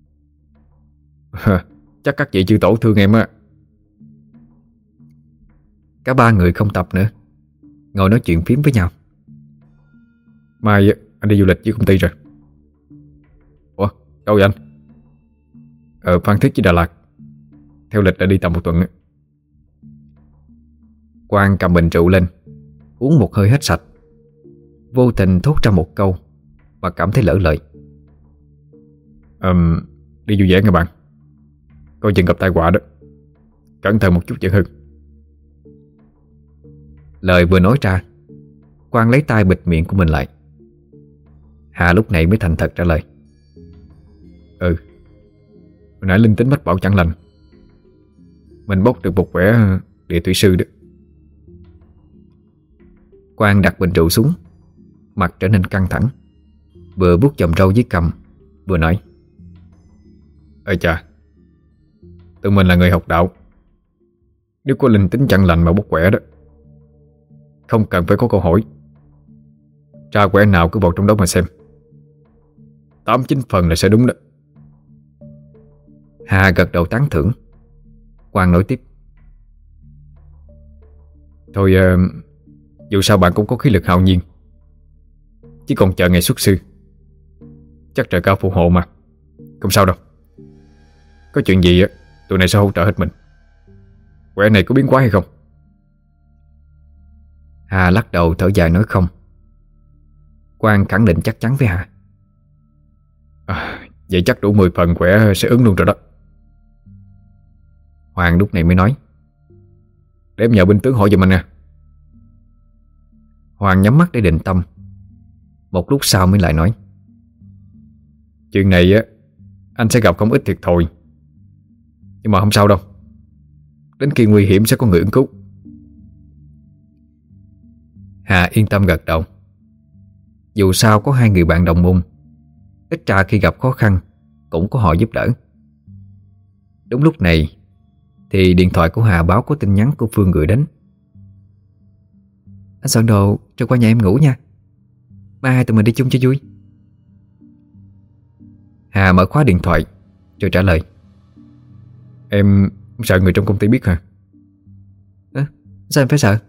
Chắc các vị chư tổ thương em á. Cả ba người không tập nữa, ngồi nói chuyện phím với nhau. Mai anh đi du lịch với công ty rồi. Ủa, đâu vậy anh? Ở Phan Thiết với Đà Lạt. Theo lịch đã đi tầm một tuần. Quang cầm bình rượu lên, uống một hơi hết sạch, vô tình thốt ra một câu mà cảm thấy lỡ lời. um, Đi vui vẻ nha bạn, coi chừng gặp tai họa đó. Cẩn thận một chút vẫn hơn. Lời vừa nói ra, Quang lấy tay bịt miệng của mình lại. Hà lúc này mới thành thật trả lời: Ừ, hồi nãy linh tính mách bảo chẳng lành, mình bốc được một quẻ địa thủy sư đó. Quang đặt bình rượu xuống, mặt trở nên căng thẳng, vừa vuốt chòm râu dưới cằm, vừa nói: Ê chà, tụi mình là người học đạo, nếu có linh tính chẳng lành mà bốc quẻ đó, không cần phải có câu hỏi, ra quẻ nào cứ vào trong đó mà xem, tám chín phần là sẽ đúng đó. Hà gật đầu tán thưởng. Quang nói tiếp: Thôi uh, dù sao bạn cũng có khí lực hạo nhiên, chỉ còn chờ ngày xuất sư, chắc trời cao phù hộ mà, không sao đâu. Có chuyện gì á, tụi này sẽ hỗ trợ hết mình. Quẻ này có biến quá hay không? Hà lắc đầu thở dài nói không. Quang khẳng định chắc chắn với Hà: à, Vậy chắc đủ mười phần quẻ sẽ ứng luôn rồi đó. Hoàng lúc này mới nói: Để em nhờ binh tướng hỏi giùm anh nè. Hoàng nhắm mắt để định tâm, một lúc sau mới lại nói: Chuyện này á, anh sẽ gặp không ít thiệt thòi, nhưng mà không sao đâu, đến khi nguy hiểm sẽ có người ứng cứu. Hà yên tâm gật đầu. Dù sao có hai người bạn đồng môn, ít ra khi gặp khó khăn cũng có họ giúp đỡ. Đúng lúc này thì điện thoại của Hà báo có tin nhắn của Phương gửi đến: Anh soạn đồ rồi qua nhà em ngủ nha, mai hai tụi mình đi chung cho vui. Hà mở khóa điện thoại rồi trả lời: Em sợ người trong công ty biết hả? À, sao em phải sợ?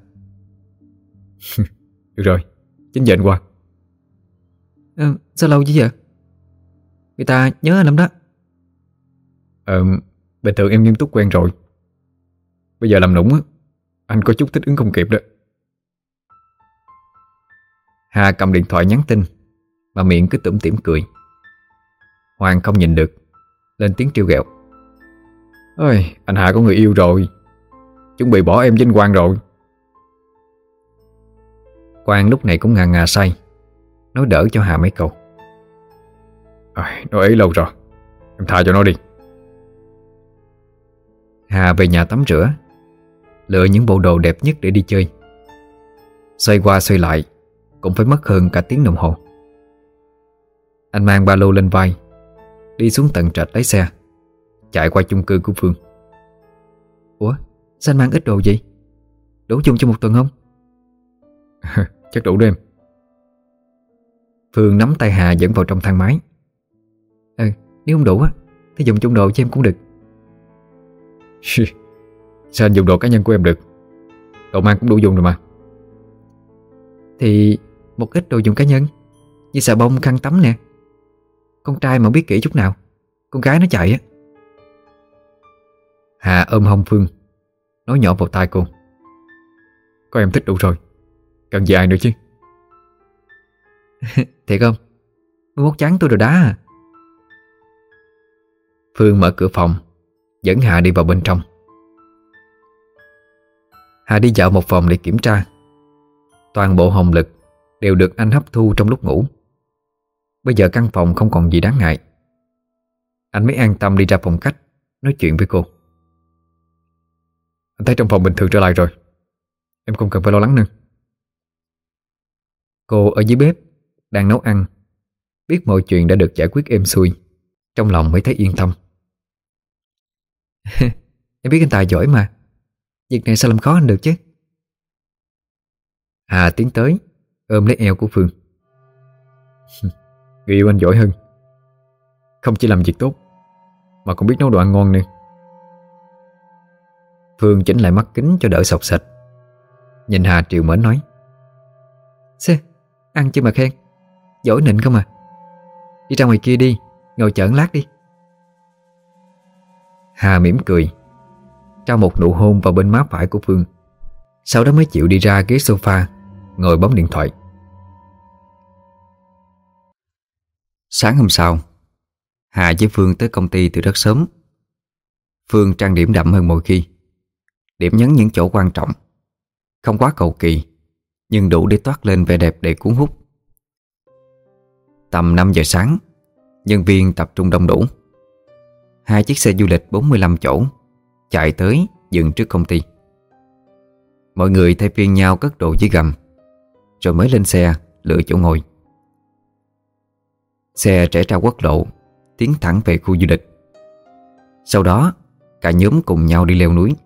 Được rồi, chín giờ anh qua. À, sao lâu chứ vậy? Người ta nhớ anh lắm đó. Ờ, bình thường em nghiêm túc quen rồi, bây giờ làm nũng á, anh có chút thích ứng không kịp đó. Hà cầm điện thoại nhắn tin mà miệng cứ tủm tỉm cười. Hoàng không nhìn được, lên tiếng trêu ghẹo: Ôi, anh Hà có người yêu rồi, chuẩn bị bỏ em với anh Quang rồi. Quang lúc này cũng ngà ngà say, nói đỡ cho Hà mấy câu: à, Nó ấy lâu rồi, em tha cho nó đi. Hà về nhà tắm rửa, lựa những bộ đồ đẹp nhất để đi chơi. Xoay qua xoay lại, cũng phải mất hơn cả tiếng đồng hồ. Anh mang ba lô lên vai, đi xuống tầng trệt lấy xe, chạy qua chung cư của Phương. Ủa, sao anh mang ít đồ vậy? Đủ dùng cho một tuần không? Chắc đủ đó em. Phương nắm tay Hà dẫn vào trong thang máy. Ừ, nếu không đủ á thì dùng chung đồ cho em cũng được. Sao anh dùng đồ cá nhân của em được? Đồ mang cũng đủ dùng rồi mà. Thì một ít đồ dùng cá nhân, như xà bông, khăn tắm nè. Con trai mà biết kỹ chút nào, con gái nó chạy á. Hà ôm hông Phương, nói nhỏ vào tai cô. Có em thích đủ rồi, cần gì ai nữa chứ. Thiệt không? Mới mốt trắng tôi rồi đá à. Phương mở cửa phòng, dẫn Hà đi vào bên trong. Hà đi dạo một vòng để kiểm tra. Toàn bộ hồn lực đều được anh hấp thu trong lúc ngủ. Bây giờ căn phòng không còn gì đáng ngại. Anh mới an tâm đi ra phòng khách, nói chuyện với cô. Anh thấy trong phòng bình thường trở lại rồi, em không cần phải lo lắng nữa. Cô ở dưới bếp đang nấu ăn, biết mọi chuyện đã được giải quyết êm xuôi, trong lòng mới thấy yên tâm. Em biết anh Tài giỏi mà, việc này sao làm khó anh được chứ. Hà tiến tới, ôm lấy eo của Phương. Người yêu anh giỏi hơn, không chỉ làm việc tốt mà còn biết nấu đồ ăn ngon nữa. Phương chỉnh lại mắt kính cho đỡ sọc sệt, nhìn Hà trìu mến nói. Xê, ăn chứ mà khen, giỏi nịnh không à. Đi ra ngoài kia đi, ngồi chởn lát đi. Hà mỉm cười, trao một nụ hôn vào bên má phải của Phương, sau đó mới chịu đi ra ghế sofa, ngồi bấm điện thoại. Sáng hôm sau, Hà với Phương tới công ty từ rất sớm. Phương trang điểm đậm hơn mọi khi, điểm nhấn những chỗ quan trọng, không quá cầu kỳ, nhưng đủ để toát lên vẻ đẹp để cuốn hút. Tầm năm giờ sáng, nhân viên tập trung đông đủ. Hai chiếc xe du lịch bốn mươi lăm chỗ chạy tới dừng trước công ty. Mọi người thay phiên nhau cất đồ dưới gầm, rồi mới lên xe lựa chỗ ngồi. Xe rẽ ra quốc lộ, tiến thẳng về khu du lịch. Sau đó cả nhóm cùng nhau đi leo núi.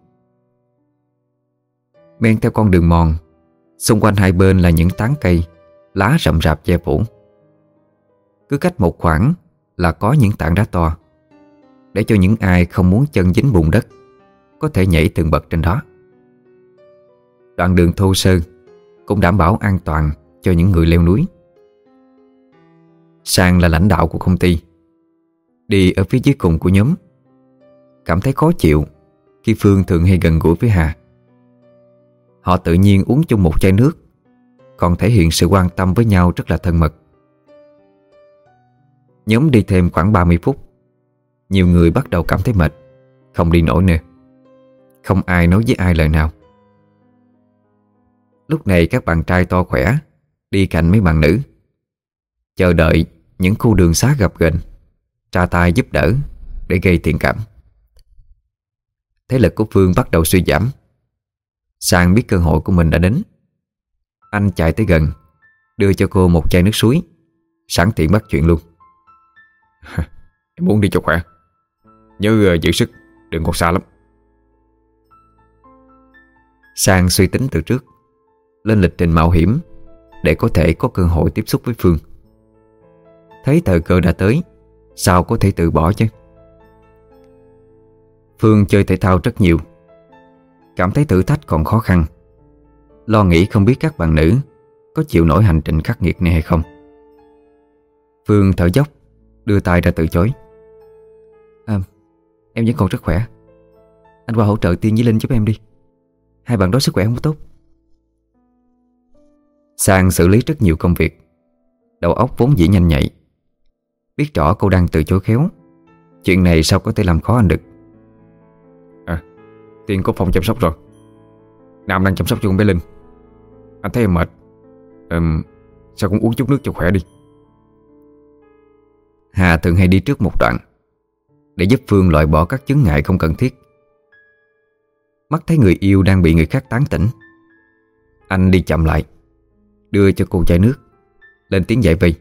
Men theo con đường mòn, xung quanh hai bên là những tán cây, lá rậm rạp che phủ. Cứ cách một khoảng là có những tảng đá to, để cho những ai không muốn chân dính bùn đất có thể nhảy từng bậc trên đó. Đoạn đường thô sơ cũng đảm bảo an toàn cho những người leo núi. Sang là lãnh đạo của công ty, đi ở phía dưới cùng của nhóm, cảm thấy khó chịu khi Phương thường hay gần gũi với Hà. Họ tự nhiên uống chung một chai nước, còn thể hiện sự quan tâm với nhau rất là thân mật. Nhóm đi thêm khoảng ba mươi phút, nhiều người bắt đầu cảm thấy mệt, không đi nổi nữa. Không ai nói với ai lời nào. Lúc này các bạn trai to khỏe đi cạnh mấy bạn nữ, chờ đợi những khu đường xá gập ghềnh, tra tay giúp đỡ để gây thiện cảm. Thế lực của Phương bắt đầu suy giảm. Sang biết cơ hội của mình đã đến. Anh chạy tới gần, đưa cho cô một chai nước suối, sẵn tiện bắt chuyện luôn. Em muốn đi cho khỏe, nhớ uh, giữ sức, đừng còn xa lắm. Sang suy tính từ trước, lên lịch trình mạo hiểm để có thể có cơ hội tiếp xúc với Phương. Thấy thời cơ đã tới, sao có thể từ bỏ chứ. Phương chơi thể thao rất nhiều, cảm thấy thử thách còn khó khăn, lo nghĩ không biết các bạn nữ có chịu nổi hành trình khắc nghiệt này hay không. Phương thở dốc, đưa tay ra từ chối. À, em vẫn còn rất khỏe. Anh qua hỗ trợ Tiên với Linh giúp em đi. Hai bạn đó sức khỏe không tốt. Sang xử lý rất nhiều công việc, đầu óc vốn dĩ nhanh nhạy, biết rõ cô đang từ chối khéo. Chuyện này sao có thể làm khó anh được. À, Tiên có phòng chăm sóc rồi, Nam đang chăm sóc cho con bé Linh. Anh thấy em mệt, um, sao cũng uống chút nước cho khỏe đi. Hà thường hay đi trước một đoạn để giúp Phương loại bỏ các chướng ngại không cần thiết. Mắt thấy người yêu đang bị người khác tán tỉnh, anh đi chậm lại, đưa cho cô chai nước, lên tiếng giải vây.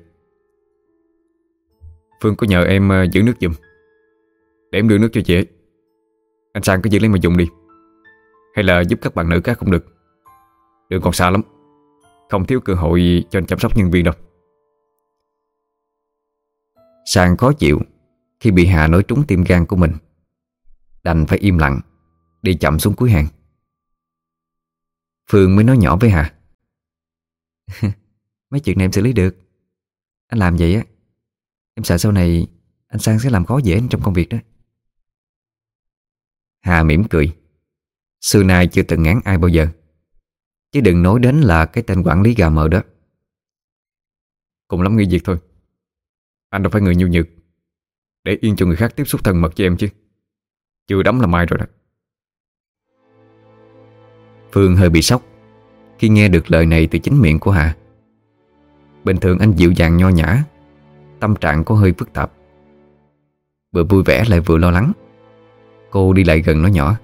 Phương có nhờ em ờ, giữ nước giùm, để em đưa nước cho chị ấy. Anh Sang cứ giữ lấy mà dùng đi. Hay là giúp các bạn nữ khác không được. Đường còn xa lắm, không thiếu cơ hội cho anh chăm sóc nhân viên đâu. Sang khó chịu khi bị Hà nói trúng tim gan của mình, đành phải im lặng, đi chậm xuống cuối hàng. Phương mới nói nhỏ với Hà: mấy chuyện này em xử lý được. Anh làm vậy á, em sợ sau này anh Sang sẽ làm khó dễ anh trong công việc đó. Hà mỉm cười. Xưa nay chưa từng ngán ai bao giờ, chứ đừng nói đến là cái tên quản lý gà mờ đó. Cùng lắm nghỉ việc thôi. Anh đâu phải người nhu nhược để yên cho người khác tiếp xúc thân mật với em chứ. Chưa đắm là mai rồi đó. Phương hơi bị sốc khi nghe được lời này từ chính miệng của Hà. Bình thường anh dịu dàng nho nhã, tâm trạng có hơi phức tạp, vừa vui vẻ lại vừa lo lắng. Cô đi lại gần nói nhỏ: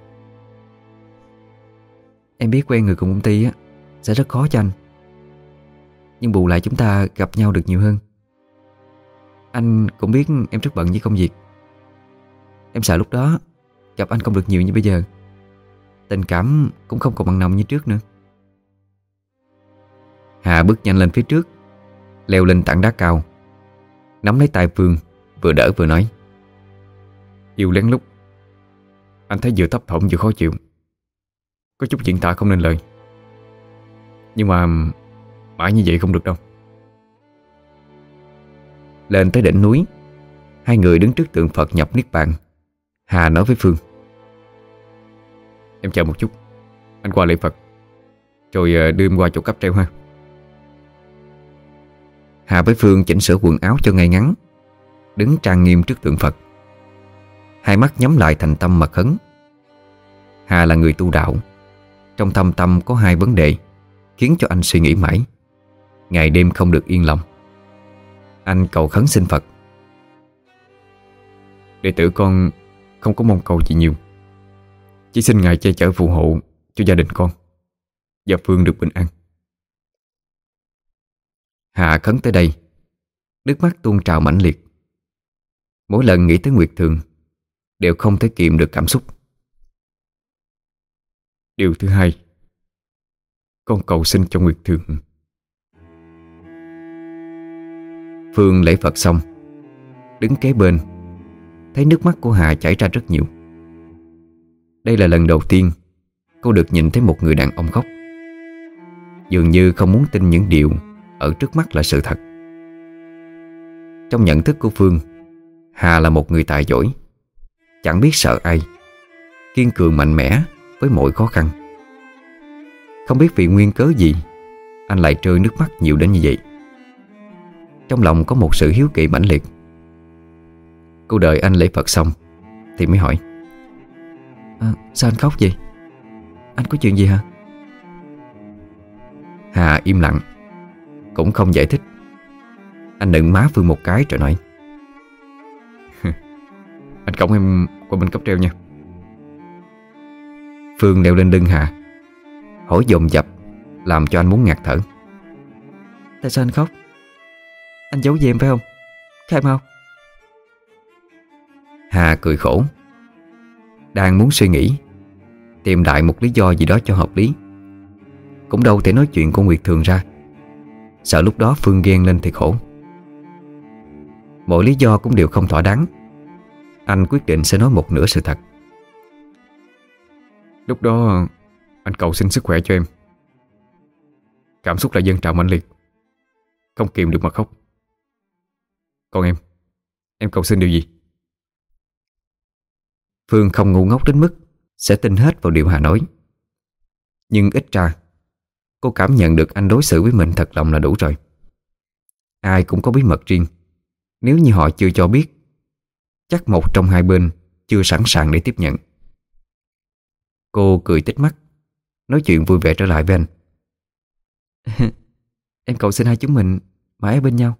em biết quen người cùng công ty á sẽ rất khó cho anh, nhưng bù lại chúng ta gặp nhau được nhiều hơn. Anh cũng biết em rất bận với công việc. Em sợ lúc đó gặp anh không được nhiều như bây giờ, tình cảm cũng không còn mặn nồng như trước nữa. Hà bước nhanh lên phía trước, leo lên tảng đá cao, nắm lấy tay Phương, vừa đỡ vừa nói: Yêu lén lút, anh thấy vừa thấp thỏm vừa khó chịu, có chút diễn tả không nên lời. Nhưng mà mãi như vậy không được đâu. Lên tới đỉnh núi, hai người đứng trước tượng Phật nhập niết bàn. Hà nói với Phương: em chờ một chút, anh qua lễ Phật rồi đưa em qua chỗ cáp treo ha. Hà với Phương chỉnh sửa quần áo cho ngay ngắn, đứng trang nghiêm trước tượng Phật, hai mắt nhắm lại thành tâm mà khấn. Hà là người tu đạo, trong thâm tâm có hai vấn đề khiến cho anh suy nghĩ mãi, ngày đêm không được yên lòng. Anh cầu khấn xin Phật: đệ tử con không có mong cầu gì nhiều, chỉ xin Ngài che chở phù hộ cho gia đình con và Phương được bình an. Hà khấn tới đây, nước mắt tuôn trào mãnh liệt. Mỗi lần nghĩ tới Nguyệt Thường đều không thể kiềm được cảm xúc. Điều thứ hai, con cầu xin cho Nguyệt Thường. Phương lễ Phật xong, đứng kế bên, thấy nước mắt của Hà chảy ra rất nhiều. Đây là lần đầu tiên cô được nhìn thấy một người đàn ông khóc, dường như không muốn tin những điều ở trước mắt là sự thật. Trong nhận thức của Phương, Hà là một người tài giỏi, chẳng biết sợ ai, kiên cường mạnh mẽ với mọi khó khăn. Không biết vì nguyên cớ gì anh lại rơi nước mắt nhiều đến như vậy. Trong lòng có một sự hiếu kỳ mãnh liệt. Cô đợi anh lễ Phật xong thì mới hỏi: à, sao anh khóc vậy? Anh có chuyện gì hả? Hà im lặng, cũng không giải thích. Anh nựng má Phương một cái rồi nói: anh cõng em qua bên cáp treo nha. Phương leo lên lưng Hà, hỏi dồn dập làm cho anh muốn ngạt thở. Tại sao anh khóc? Anh giấu gì em phải không? Khai mau. Hà cười khổ, đang muốn suy nghĩ, tìm đại một lý do gì đó cho hợp lý. Cũng đâu thể nói chuyện của Nguyệt Thường ra, sợ lúc đó Phương ghen lên thì khổ. Mỗi lý do cũng đều không thỏa đáng. Anh quyết định sẽ nói một nửa sự thật. Lúc đó anh cầu xin sức khỏe cho em, cảm xúc lại dâng trào mãnh liệt, không kìm được mà khóc. Còn em, em cầu xin điều gì? Phương không ngu ngốc đến mức sẽ tin hết vào điều Hà nói, nhưng ít ra cô cảm nhận được anh đối xử với mình thật lòng là đủ rồi. Ai cũng có bí mật riêng. Nếu như họ chưa cho biết, chắc một trong hai bên chưa sẵn sàng để tiếp nhận. Cô cười tít mắt, nói chuyện vui vẻ trở lại với anh. Em cầu xin hai chúng mình mãi ở bên nhau.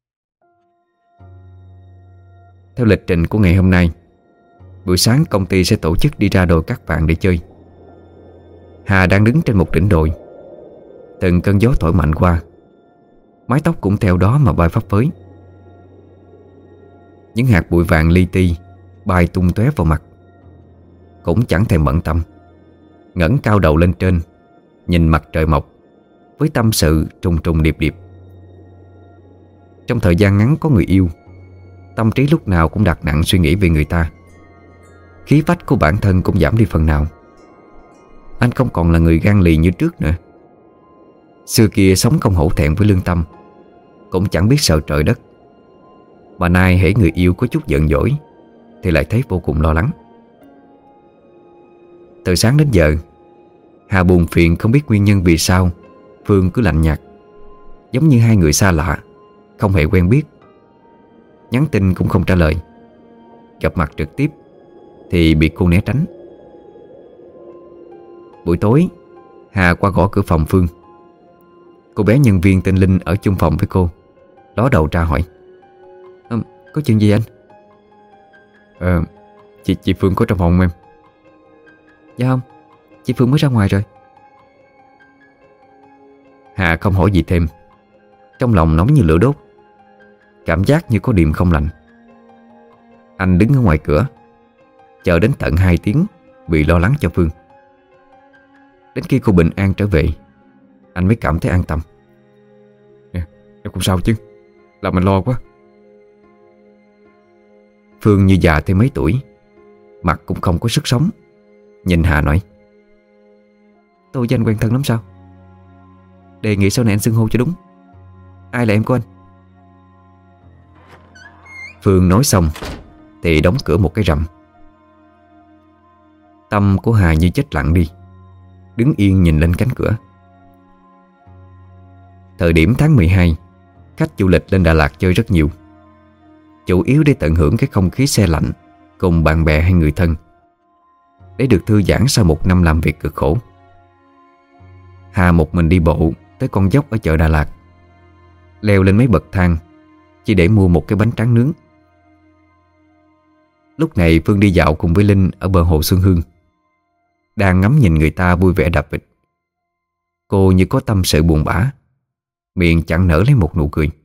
Theo lịch trình của ngày hôm nay, buổi sáng công ty sẽ tổ chức đi ra đồi Cát Vàng để chơi. Hà đang đứng trên một đỉnh đồi. Từng cơn gió thổi mạnh qua Mái tóc cũng theo đó mà bay phấp phới. Những hạt bụi vàng li ti bay tung tóe vào mặt. Cũng chẳng thèm bận tâm, ngẩng cao đầu lên trên, nhìn mặt trời mọc với tâm sự trùng trùng điệp điệp. Trong thời gian ngắn có người yêu, tâm trí lúc nào cũng đặt nặng suy nghĩ về người ta. Khí phách của bản thân cũng giảm đi phần nào. Anh không còn là người gan lì như trước nữa. Xưa kia sống không hổ thẹn với lương tâm, cũng chẳng biết sợ trời đất. Mà nay hễ người yêu có chút giận dỗi thì lại thấy vô cùng lo lắng. Từ sáng đến giờ, Hà buồn phiền không biết nguyên nhân vì sao Phương cứ lạnh nhạt, giống như hai người xa lạ, không hề quen biết. Nhắn tin cũng không trả lời, gặp mặt trực tiếp thì bị cô né tránh. Buổi tối, Hà qua gõ cửa phòng Phương. Cô bé nhân viên tên Linh ở chung phòng với cô, ló đầu ra hỏi: à, có chuyện gì anh? Ờ, chị, chị Phương có trong phòng không em? Dạ không, chị Phương mới ra ngoài rồi. Hà không hỏi gì thêm. Trong lòng nóng như lửa đốt, cảm giác như có điềm không lành. Anh đứng ở ngoài cửa, chờ đến tận hai tiếng vì lo lắng cho Phương. Đến khi cô bình an trở về, anh mới cảm thấy an tâm. Nè, em không sao chứ? Làm mình lo quá. Phương như già thêm mấy tuổi, mặt cũng không có sức sống, nhìn Hà nói: tôi với anh quen thân lắm sao? Đề nghị sau này anh xưng hô cho đúng. Ai là em của anh? Phương nói xong thì đóng cửa một cái rầm. Tâm của Hà như chết lặng đi, đứng yên nhìn lên cánh cửa. Thời điểm tháng mười hai, khách du lịch lên Đà Lạt chơi rất nhiều, chủ yếu để tận hưởng cái không khí se lạnh cùng bạn bè hay người thân, để được thư giãn sau một năm làm việc cực khổ. Hà một mình đi bộ tới con dốc ở chợ Đà Lạt, leo lên mấy bậc thang chỉ để mua một cái bánh tráng nướng. Lúc này Phương đi dạo cùng với Linh ở bờ hồ Xuân Hương, đang ngắm nhìn người ta vui vẻ đạp vịt. Cô như có tâm sự buồn bã, miệng chẳng nở lấy một nụ cười.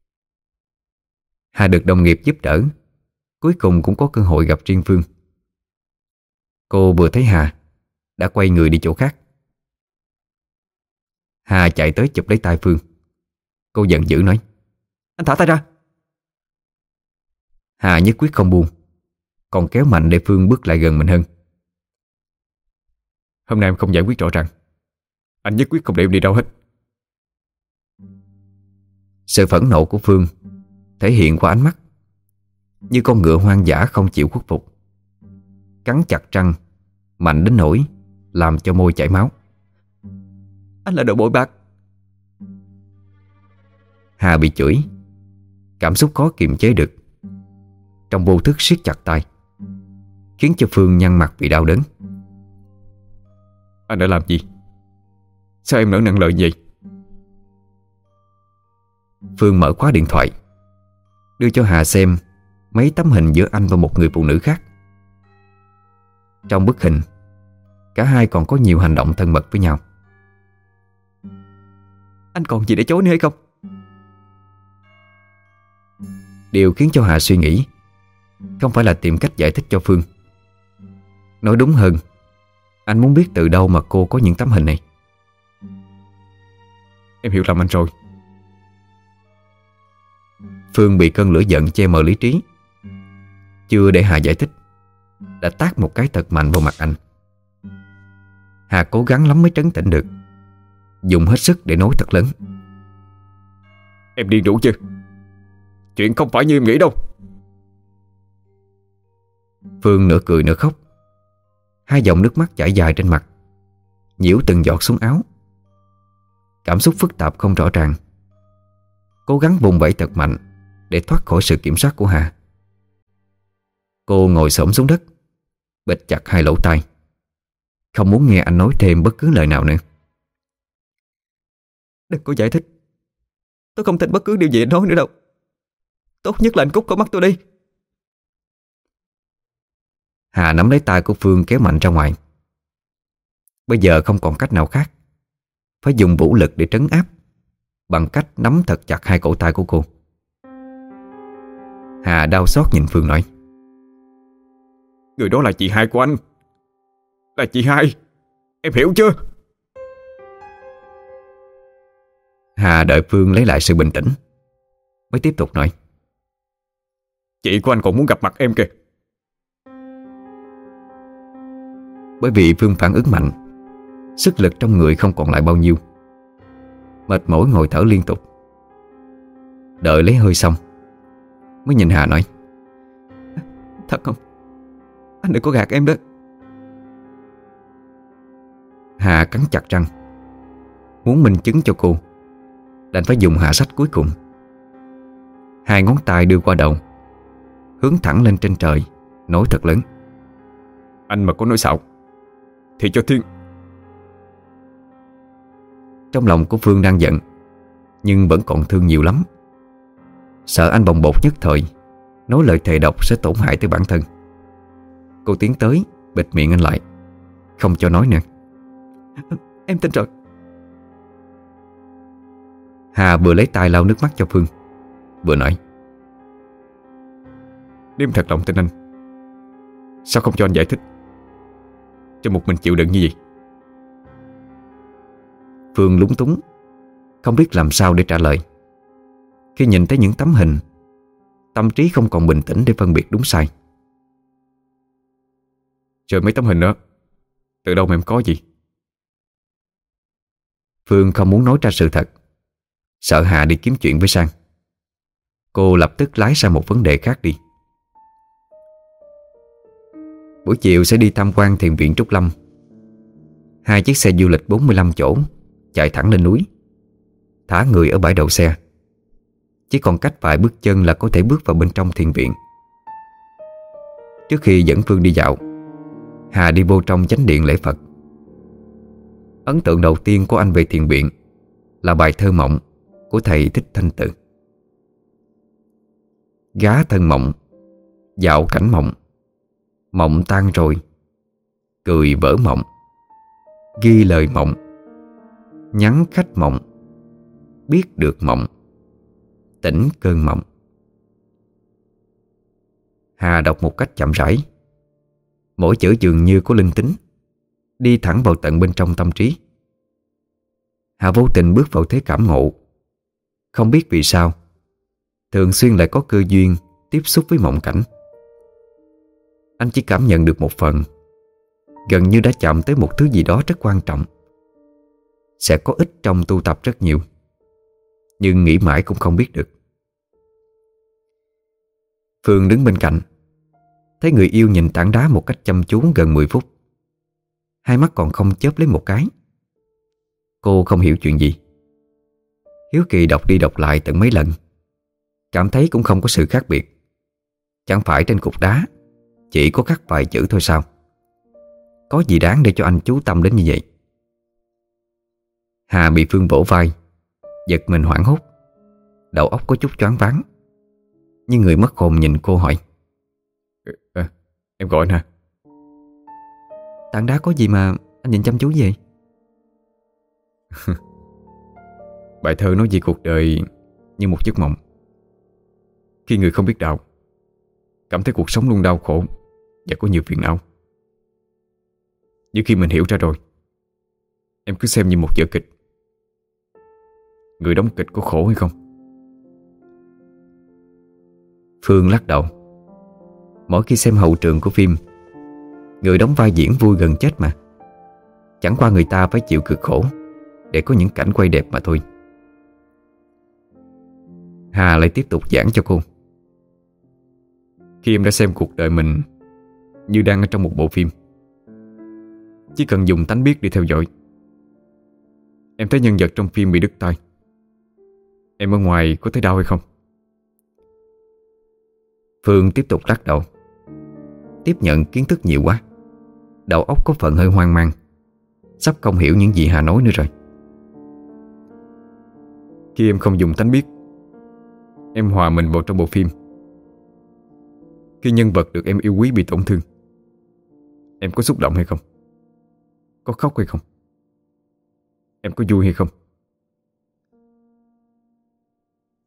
Hà được đồng nghiệp giúp đỡ, cuối cùng cũng có cơ hội gặp riêng Phương. Cô vừa thấy Hà đã quay người đi chỗ khác. Hà chạy tới chụp lấy tay Phương. Cô giận dữ nói: anh thả tay ra. Hà nhất quyết không buông, còn kéo mạnh để Phương bước lại gần mình hơn. Hôm nay em không giải quyết rõ ràng, anh nhất quyết không để em đi đâu hết. Sự phẫn nộ của Phương thể hiện qua ánh mắt, như con ngựa hoang dã không chịu khuất phục, cắn chặt răng mạnh đến nỗi làm cho môi chảy máu. Anh là đồ bội bạc. Hà bị chửi, cảm xúc khó kiềm chế được, trong vô thức siết chặt tay, khiến cho Phương nhăn mặt vì đau đớn. Anh đã làm gì? Sao em nỡ nặng lời vậy? Phương mở khóa điện thoại, đưa cho Hà xem mấy tấm hình giữa anh và một người phụ nữ khác. Trong bức hình, cả hai còn có nhiều hành động thân mật với nhau. Anh còn gì để chối nữa hay không? Điều khiến cho Hà suy nghĩ không phải là tìm cách giải thích cho Phương. Nói đúng hơn, anh muốn biết từ đâu mà cô có những tấm hình này. Em hiểu lầm anh rồi. Phương bị cơn lửa giận che mờ lý trí. Chưa để Hà giải thích, đã tát một cái thật mạnh vào mặt anh. Hà cố gắng lắm mới trấn tĩnh được, dùng hết sức để nói thật lớn. Em điên rủ chứ? Chuyện không phải như em nghĩ đâu. Phương nửa cười nửa khóc, hai dòng nước mắt chảy dài trên mặt, nhiễu từng giọt xuống áo. Cảm xúc phức tạp không rõ ràng, cố gắng vùng vẫy thật mạnh để thoát khỏi sự kiểm soát của Hà. Cô ngồi xổm xuống đất, bịt chặt hai lỗ tai, không muốn nghe anh nói thêm bất cứ lời nào nữa. Đừng có giải thích, tôi không tin bất cứ điều gì anh nói nữa đâu. Tốt nhất là anh cút khỏi mắt tôi đi. Hà nắm lấy tay của Phương kéo mạnh ra ngoài. Bây giờ không còn cách nào khác, phải dùng vũ lực để trấn áp, bằng cách nắm thật chặt hai cổ tay của cô. Hà đau xót nhìn Phương nói: Người đó là chị hai của anh. Là chị hai. Em hiểu chưa? Hà đợi Phương lấy lại sự bình tĩnh mới tiếp tục nói: Chị của anh còn muốn gặp mặt em kìa. Bởi vì Phương phản ứng mạnh, sức lực trong người không còn lại bao nhiêu, mệt mỏi ngồi thở liên tục. Đợi lấy hơi xong mới nhìn Hà nói: Thật không? Anh đừng có gạt em đó. Hà cắn chặt răng, muốn minh chứng cho cô, đành phải dùng hạ sách cuối cùng. Hai ngón tay đưa qua đầu, hướng thẳng lên trên trời, nói thật lớn: Anh mà có nói xạo thì cho thiên. Trong lòng của Phương đang giận, nhưng vẫn còn thương nhiều lắm. Sợ anh bồng bột nhất thời nói lời thề độc sẽ tổn hại tới bản thân. Cô tiến tới bịt miệng anh lại, không cho nói nữa. Em tin rồi. Hà vừa lấy tay lau nước mắt cho Phương, vừa nói: Nếu em thật lòng tin anh, sao không cho anh giải thích, cho một mình chịu đựng như vậy? Phương lúng túng, không biết làm sao để trả lời. Khi nhìn thấy những tấm hình, tâm trí không còn bình tĩnh để phân biệt đúng sai. Trời, mấy tấm hình đó từ đâu mà em có gì? Phương không muốn nói ra sự thật, sợ Hà đi kiếm chuyện với Sang. Cô lập tức lái sang một vấn đề khác đi. Buổi chiều sẽ đi tham quan thiền viện Trúc Lâm. Hai chiếc xe du lịch bốn mươi lăm chỗ chạy thẳng lên núi, thả người ở bãi đậu xe. Chỉ còn cách vài bước chân là có thể bước vào bên trong thiền viện. Trước khi dẫn Phương đi dạo, Hà đi vô trong chánh điện lễ Phật. Ấn tượng đầu tiên của anh về thiền viện là bài thơ mộng của thầy Thích Thanh Tự. Gá thân mộng, dạo cảnh mộng, mộng tan rồi, cười vỡ mộng, ghi lời mộng, nhắn khách mộng, biết được mộng, tỉnh cơn mộng. Hà đọc một cách chậm rãi, mỗi chữ dường như có linh tính, đi thẳng vào tận bên trong tâm trí. Hà vô tình bước vào thế cảm ngộ. Không biết vì sao, thường xuyên lại có cơ duyên tiếp xúc với mộng cảnh. Anh chỉ cảm nhận được một phần, gần như đã chạm tới một thứ gì đó rất quan trọng, sẽ có ích trong tu tập rất nhiều, nhưng nghĩ mãi cũng không biết được. Phương đứng bên cạnh, thấy người yêu nhìn tảng đá một cách chăm chú gần mười phút, hai mắt còn không chớp lấy một cái. Cô không hiểu chuyện gì, hiếu kỳ đọc đi đọc lại tận mấy lần, cảm thấy cũng không có sự khác biệt. Chẳng phải trên cục đá chỉ có khắc vài chữ thôi sao? Có gì đáng để cho anh chú tâm đến như vậy? Hà bị Phương vỗ vai, giật mình hoảng hốt, đầu óc có chút choáng váng, như người mất hồn nhìn cô hỏi: à, Em gọi anh hả? Tảng đá có gì mà anh nhìn chăm chú vậy? Bài thơ nói về cuộc đời như một giấc mộng. Khi người không biết đạo, cảm thấy cuộc sống luôn đau khổ và có nhiều phiền não. Nhưng khi mình hiểu ra rồi, em cứ xem như một vở kịch. Người đóng kịch có khổ hay không? Phương lắc đầu. Mỗi khi xem hậu trường của phim, người đóng vai diễn vui gần chết mà. Chẳng qua người ta phải chịu cực khổ để có những cảnh quay đẹp mà thôi. Hà lại tiếp tục giảng cho cô. Khi em đã xem cuộc đời mình như đang ở trong một bộ phim, chỉ cần dùng tánh biết để theo dõi, em thấy nhân vật trong phim bị đứt tay, em ở ngoài có thấy đau hay không? Phương tiếp tục lắc đầu. Tiếp nhận kiến thức nhiều quá, đầu óc có phần hơi hoang mang, sắp không hiểu những gì Hà nói nữa rồi. Khi em không dùng tánh biết, em hòa mình vào trong bộ phim. Khi nhân vật được em yêu quý bị tổn thương, em có xúc động hay không? Có khóc hay không? Em có vui hay không?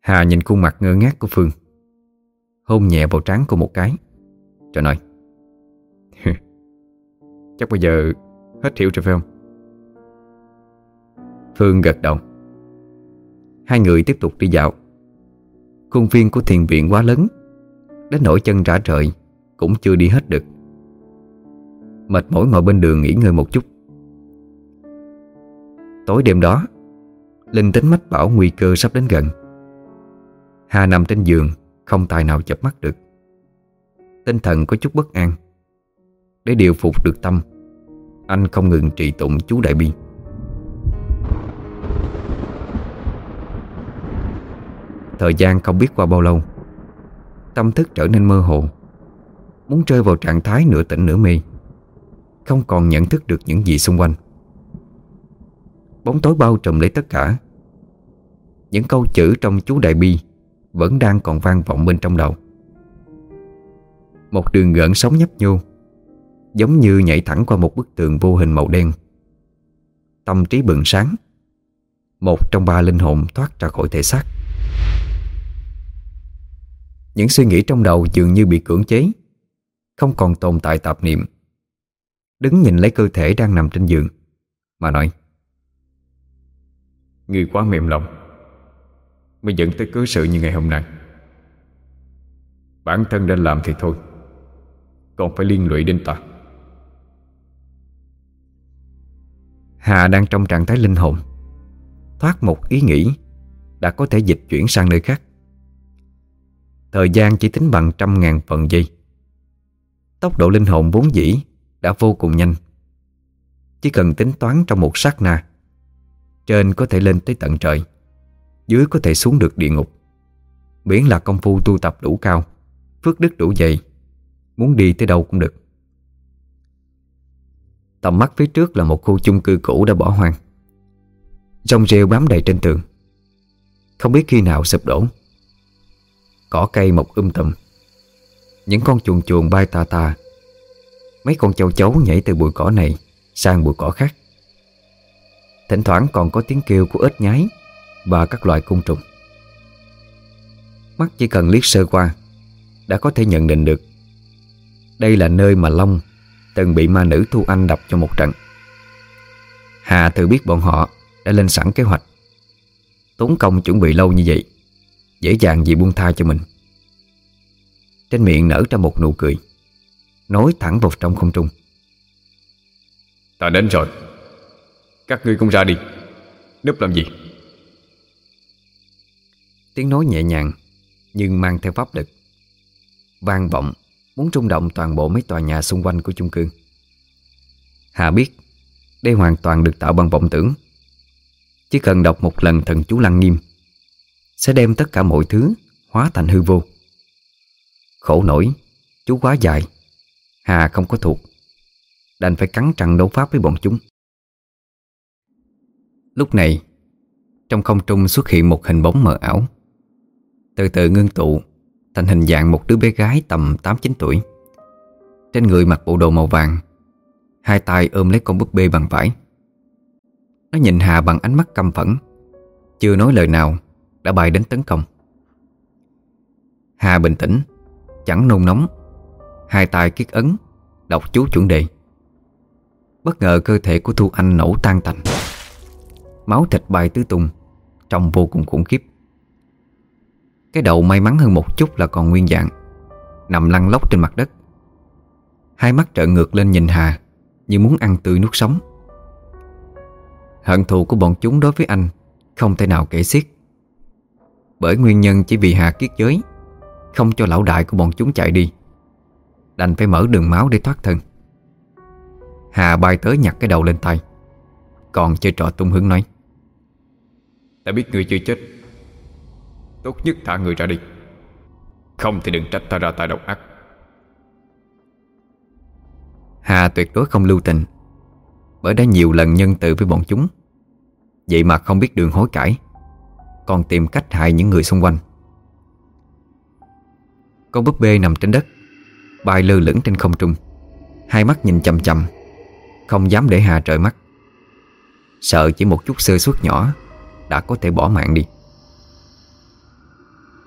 Hà nhìn khuôn mặt ngơ ngác của Phương, hôn nhẹ vào trán cô một cái, rồi nói: Chắc bây giờ hết hiểu rồi phải không? Phương gật đầu. Hai người tiếp tục đi dạo. Khuôn viên của thiền viện quá lớn, đến nỗi chân rã rời cũng chưa đi hết được. Mệt mỏi ngồi bên đường nghỉ ngơi một chút. Tối đêm đó, linh tính mách bảo nguy cơ sắp đến gần. Hà nằm trên giường, không tài nào chợp mắt được. Tinh thần có chút bất an. Để điều phục được tâm, anh không ngừng trì tụng chú Đại Bi. Thời gian không biết qua bao lâu, tâm thức trở nên mơ hồ, muốn rơi vào trạng thái nửa tỉnh nửa mê, không còn nhận thức được những gì xung quanh. Bóng tối bao trùm lấy tất cả. Những câu chữ trong chú Đại Bi vẫn đang còn vang vọng bên trong đầu. Một đường gợn sóng nhấp nhô, giống như nhảy thẳng qua một bức tường vô hình màu đen. Tâm trí bừng sáng, một trong ba linh hồn thoát ra khỏi thể xác. Những suy nghĩ trong đầu dường như bị cưỡng chế, không còn tồn tại tạp niệm. Đứng nhìn lấy cơ thể đang nằm trên giường mà nói: Ngươi quá mềm lòng mới dẫn tới cớ sự như ngày hôm nay. Bản thân đã làm thì thôi, còn phải liên lụy đến ta. Hà đang trong trạng thái linh hồn, thoát một ý nghĩ đã có thể dịch chuyển sang nơi khác. Thời gian chỉ tính bằng trăm ngàn phần giây. Tốc độ linh hồn vốn dĩ đã vô cùng nhanh. Chỉ cần tính toán trong một sát na, trên có thể lên tới tận trời, dưới có thể xuống được địa ngục. Miễn là công phu tu tập đủ cao, phước đức đủ dày, muốn đi tới đâu cũng được. Tầm mắt phía trước là một khu chung cư cũ đã bỏ hoang. Rong rêu bám đầy trên tường, không biết khi nào sụp đổ. Cỏ cây mọc um tùm, những con chuồn chuồn bay tà tà. Mấy con châu chấu nhảy từ bụi cỏ này sang bụi cỏ khác. Thỉnh thoảng còn có tiếng kêu của ếch nhái và các loài côn trùng. Mắt chỉ cần liếc sơ qua đã có thể nhận định được đây là nơi mà Long từng bị ma nữ Thu Anh đập cho một trận. Hà tự biết bọn họ đã lên sẵn kế hoạch, tốn công chuẩn bị lâu như vậy, dễ dàng gì buông tha cho mình. Trên miệng nở ra một nụ cười, nói thẳng vào trong không trung: Ta đến rồi, các ngươi cũng ra đi, núp làm gì? Tiếng nói nhẹ nhàng nhưng mang theo pháp lực, vang vọng muốn rung động toàn bộ mấy tòa nhà xung quanh của chung cư. Hà biết đây hoàn toàn được tạo bằng vọng tưởng. Chỉ cần đọc một lần thần chú Lăng Nghiêm sẽ đem tất cả mọi thứ hóa thành hư vô. Khổ nổi, chú quá dài, Hà không có thuộc, đành phải cắn răng đấu pháp với bọn chúng. Lúc này, trong không trung xuất hiện một hình bóng mờ ảo, từ từ ngưng tụ thành hình dạng một đứa bé gái tầm tám chín tuổi. Trên người mặc bộ đồ màu vàng, hai tay ôm lấy con búp bê bằng vải. Nó nhìn Hà bằng ánh mắt căm phẫn, chưa nói lời nào đã bay đến tấn công. Hà bình tĩnh, chẳng nôn nóng, hai tay kiết ấn, đọc chú chuẩn đề. Bất ngờ cơ thể của Thu Anh nổ tan tành, máu thịt bay tứ tung, trông vô cùng khủng khiếp. Cái đầu may mắn hơn một chút là còn nguyên dạng, nằm lăn lóc trên mặt đất. Hai mắt trợn ngược lên nhìn Hà như muốn ăn tươi nuốt sống. Hận thù của bọn chúng đối với anh không thể nào kể xiết. Bởi nguyên nhân chỉ vì Hà kiết giới, không cho lão đại của bọn chúng chạy đi, đành phải mở đường máu để thoát thân. Hà bay tới nhặt cái đầu lên tay, còn chơi trò tung hứng nói: Ta biết người chưa chết, tốt nhất thả người ra đi, không thì đừng trách ta ra tay độc ác. Hà tuyệt đối không lưu tình, bởi đã nhiều lần nhân từ với bọn chúng, vậy mà không biết đường hối cải, còn tìm cách hại những người xung quanh. Con búp bê nằm trên đất, bay lơ lửng trên không trung, hai mắt nhìn chằm chằm, không dám để Hà rời mắt, sợ chỉ một chút sơ suất nhỏ đã có thể bỏ mạng đi.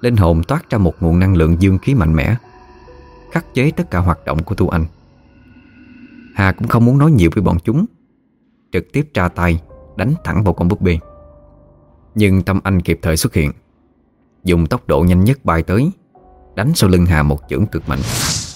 linh hồn toát ra một nguồn năng lượng dương khí mạnh mẽ, khắc chế tất cả hoạt động của Tu Anh. Hà cũng không muốn nói nhiều với bọn chúng, trực tiếp ra tay đánh thẳng vào con búp bê. Nhưng Tâm Anh kịp thời xuất hiện, dùng tốc độ nhanh nhất bay tới, đánh sau lưng Hà một chưởng cực mạnh.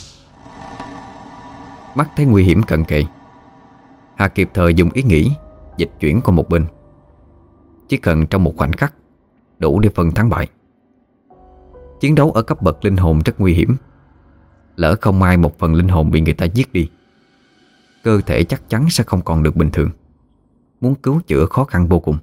Mắt thấy nguy hiểm cận kề, Hà kịp thời dùng ý nghĩ dịch chuyển qua một bên. Chỉ cần trong một khoảnh khắc đủ để phân thắng bại. Chiến đấu ở cấp bậc linh hồn rất nguy hiểm. Lỡ không may một phần linh hồn bị người ta giết đi, cơ thể chắc chắn sẽ không còn được bình thường. Muốn cứu chữa khó khăn vô cùng.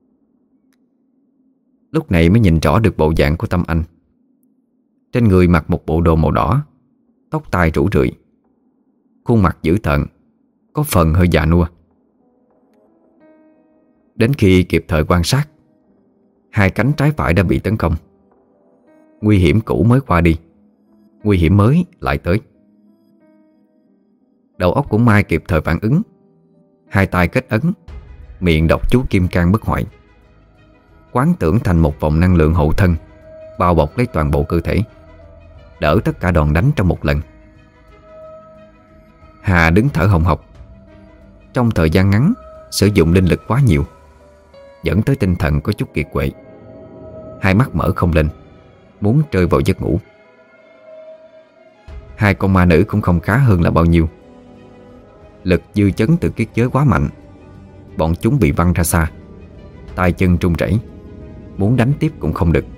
Lúc này mới nhìn rõ được bộ dạng của Tâm Anh. Trên người mặc một bộ đồ màu đỏ, tóc tai rủ rượi, khuôn mặt dữ tợn, có phần hơi già nua. Đến khi kịp thời quan sát, hai cánh trái phải đã bị tấn công. Nguy hiểm cũ mới qua đi, nguy hiểm mới lại tới. Đầu óc của Mai kịp thời phản ứng, hai tay kết ấn, miệng đọc chú kim cang bất hoại, quán tưởng thành một vòng năng lượng hộ thân bao bọc lấy toàn bộ cơ thể, đỡ tất cả đòn đánh trong một lần. Hà đứng thở hồng hộc. Trong thời gian ngắn sử dụng linh lực quá nhiều, dẫn tới tinh thần có chút kiệt quệ. Hai mắt mở không lên, muốn rơi vào giấc ngủ. Hai con ma nữ cũng không khá hơn là bao nhiêu. Lực dư chấn từ kiết giới quá mạnh, bọn chúng bị văng ra xa, tay chân run rẩy, muốn đánh tiếp cũng không được.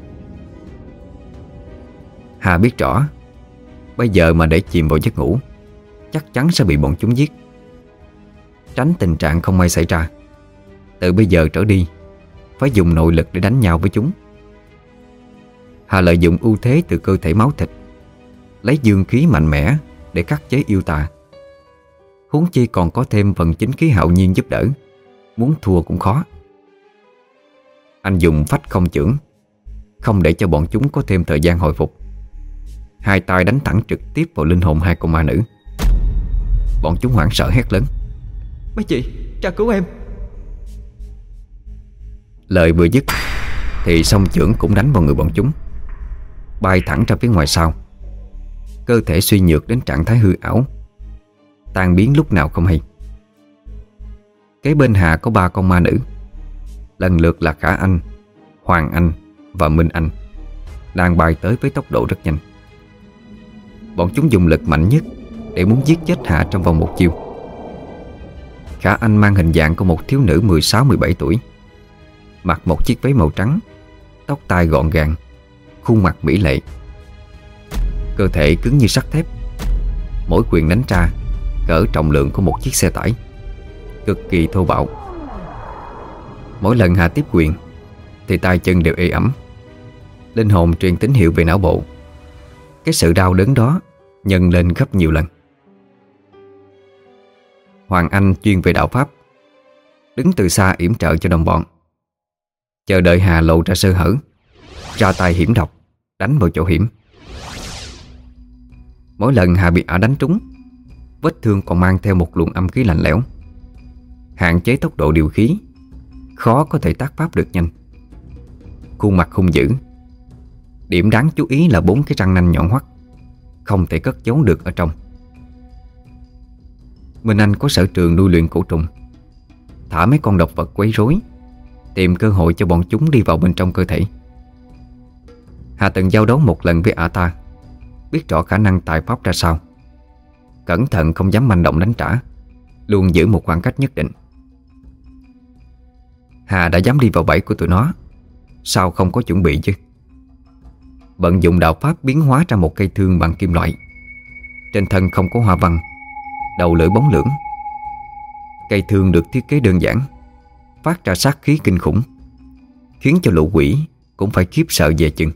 Hà biết rõ, bây giờ mà để chìm vào giấc ngủ, chắc chắn sẽ bị bọn chúng giết. Tránh tình trạng không may xảy ra, từ bây giờ trở đi phải dùng nội lực để đánh nhau với chúng. Hà lợi dụng ưu thế từ cơ thể máu thịt, lấy dương khí mạnh mẽ để khắc chế yêu tà. Huống chi còn có thêm phần chính khí hạo nhiên giúp đỡ, muốn thua cũng khó. Anh dùng phách không chưởng, không để cho bọn chúng có thêm thời gian hồi phục. Hai tay đánh thẳng trực tiếp vào linh hồn hai con ma nữ. Bọn chúng hoảng sợ hét lớn: Mấy chị, ra cứu em! Lời vừa dứt thì song chưởng cũng đánh vào người bọn chúng, bay thẳng ra phía ngoài sau. Cơ thể suy nhược đến trạng thái hư ảo, tan biến lúc nào không hay. Kế bên Hà có ba con ma nữ, lần lượt là Khả Anh, Hoàng Anh và Minh Anh, đang bay tới với tốc độ rất nhanh. Bọn chúng dùng lực mạnh nhất để muốn giết chết Hà trong vòng một chiêu. Khả Anh mang hình dạng của một thiếu nữ mười sáu mười bảy tuổi, mặc một chiếc váy màu trắng, tóc tai gọn gàng, khuôn mặt mỹ lệ. Cơ thể cứng như sắt thép, mỗi quyền đánh ra cỡ trọng lượng của một chiếc xe tải, cực kỳ thô bạo. Mỗi lần Hà tiếp quyền thì tay chân đều ê ẩm. Linh hồn truyền tín hiệu về não bộ. Cái sự đau đớn đó nhân lên gấp nhiều lần. Hoàng Anh chuyên về đạo pháp, đứng từ xa yểm trợ cho đồng bọn, chờ đợi Hà lộ ra sơ hở, ra tay hiểm độc, đánh vào chỗ hiểm. Mỗi lần Hà bị ả đánh trúng, vết thương còn mang theo một luồng âm khí lạnh lẽo, hạn chế tốc độ điều khí, khó có thể tác pháp được nhanh. Khuôn mặt hung dữ. Điểm đáng chú ý là bốn cái răng nanh nhọn hoắt, không thể cất giấu được ở trong. Minh Anh có sở trường nuôi luyện cổ trùng, thả mấy con độc vật quấy rối, tìm cơ hội cho bọn chúng đi vào bên trong cơ thể. Hà từng giao đấu một lần với ả ta, biết rõ khả năng tài pháp ra sao. Cẩn thận không dám manh động đánh trả, luôn giữ một khoảng cách nhất định. Hà đã dám đi vào bẫy của tụi nó, sao không có chuẩn bị chứ? Bận dụng đạo pháp biến hóa ra một cây thương bằng kim loại. Trên thân không có hoa văn, đầu lưỡi bóng lưỡng. Cây thương được thiết kế đơn giản, phát ra sát khí kinh khủng, khiến cho lũ quỷ cũng phải khiếp sợ về chừng.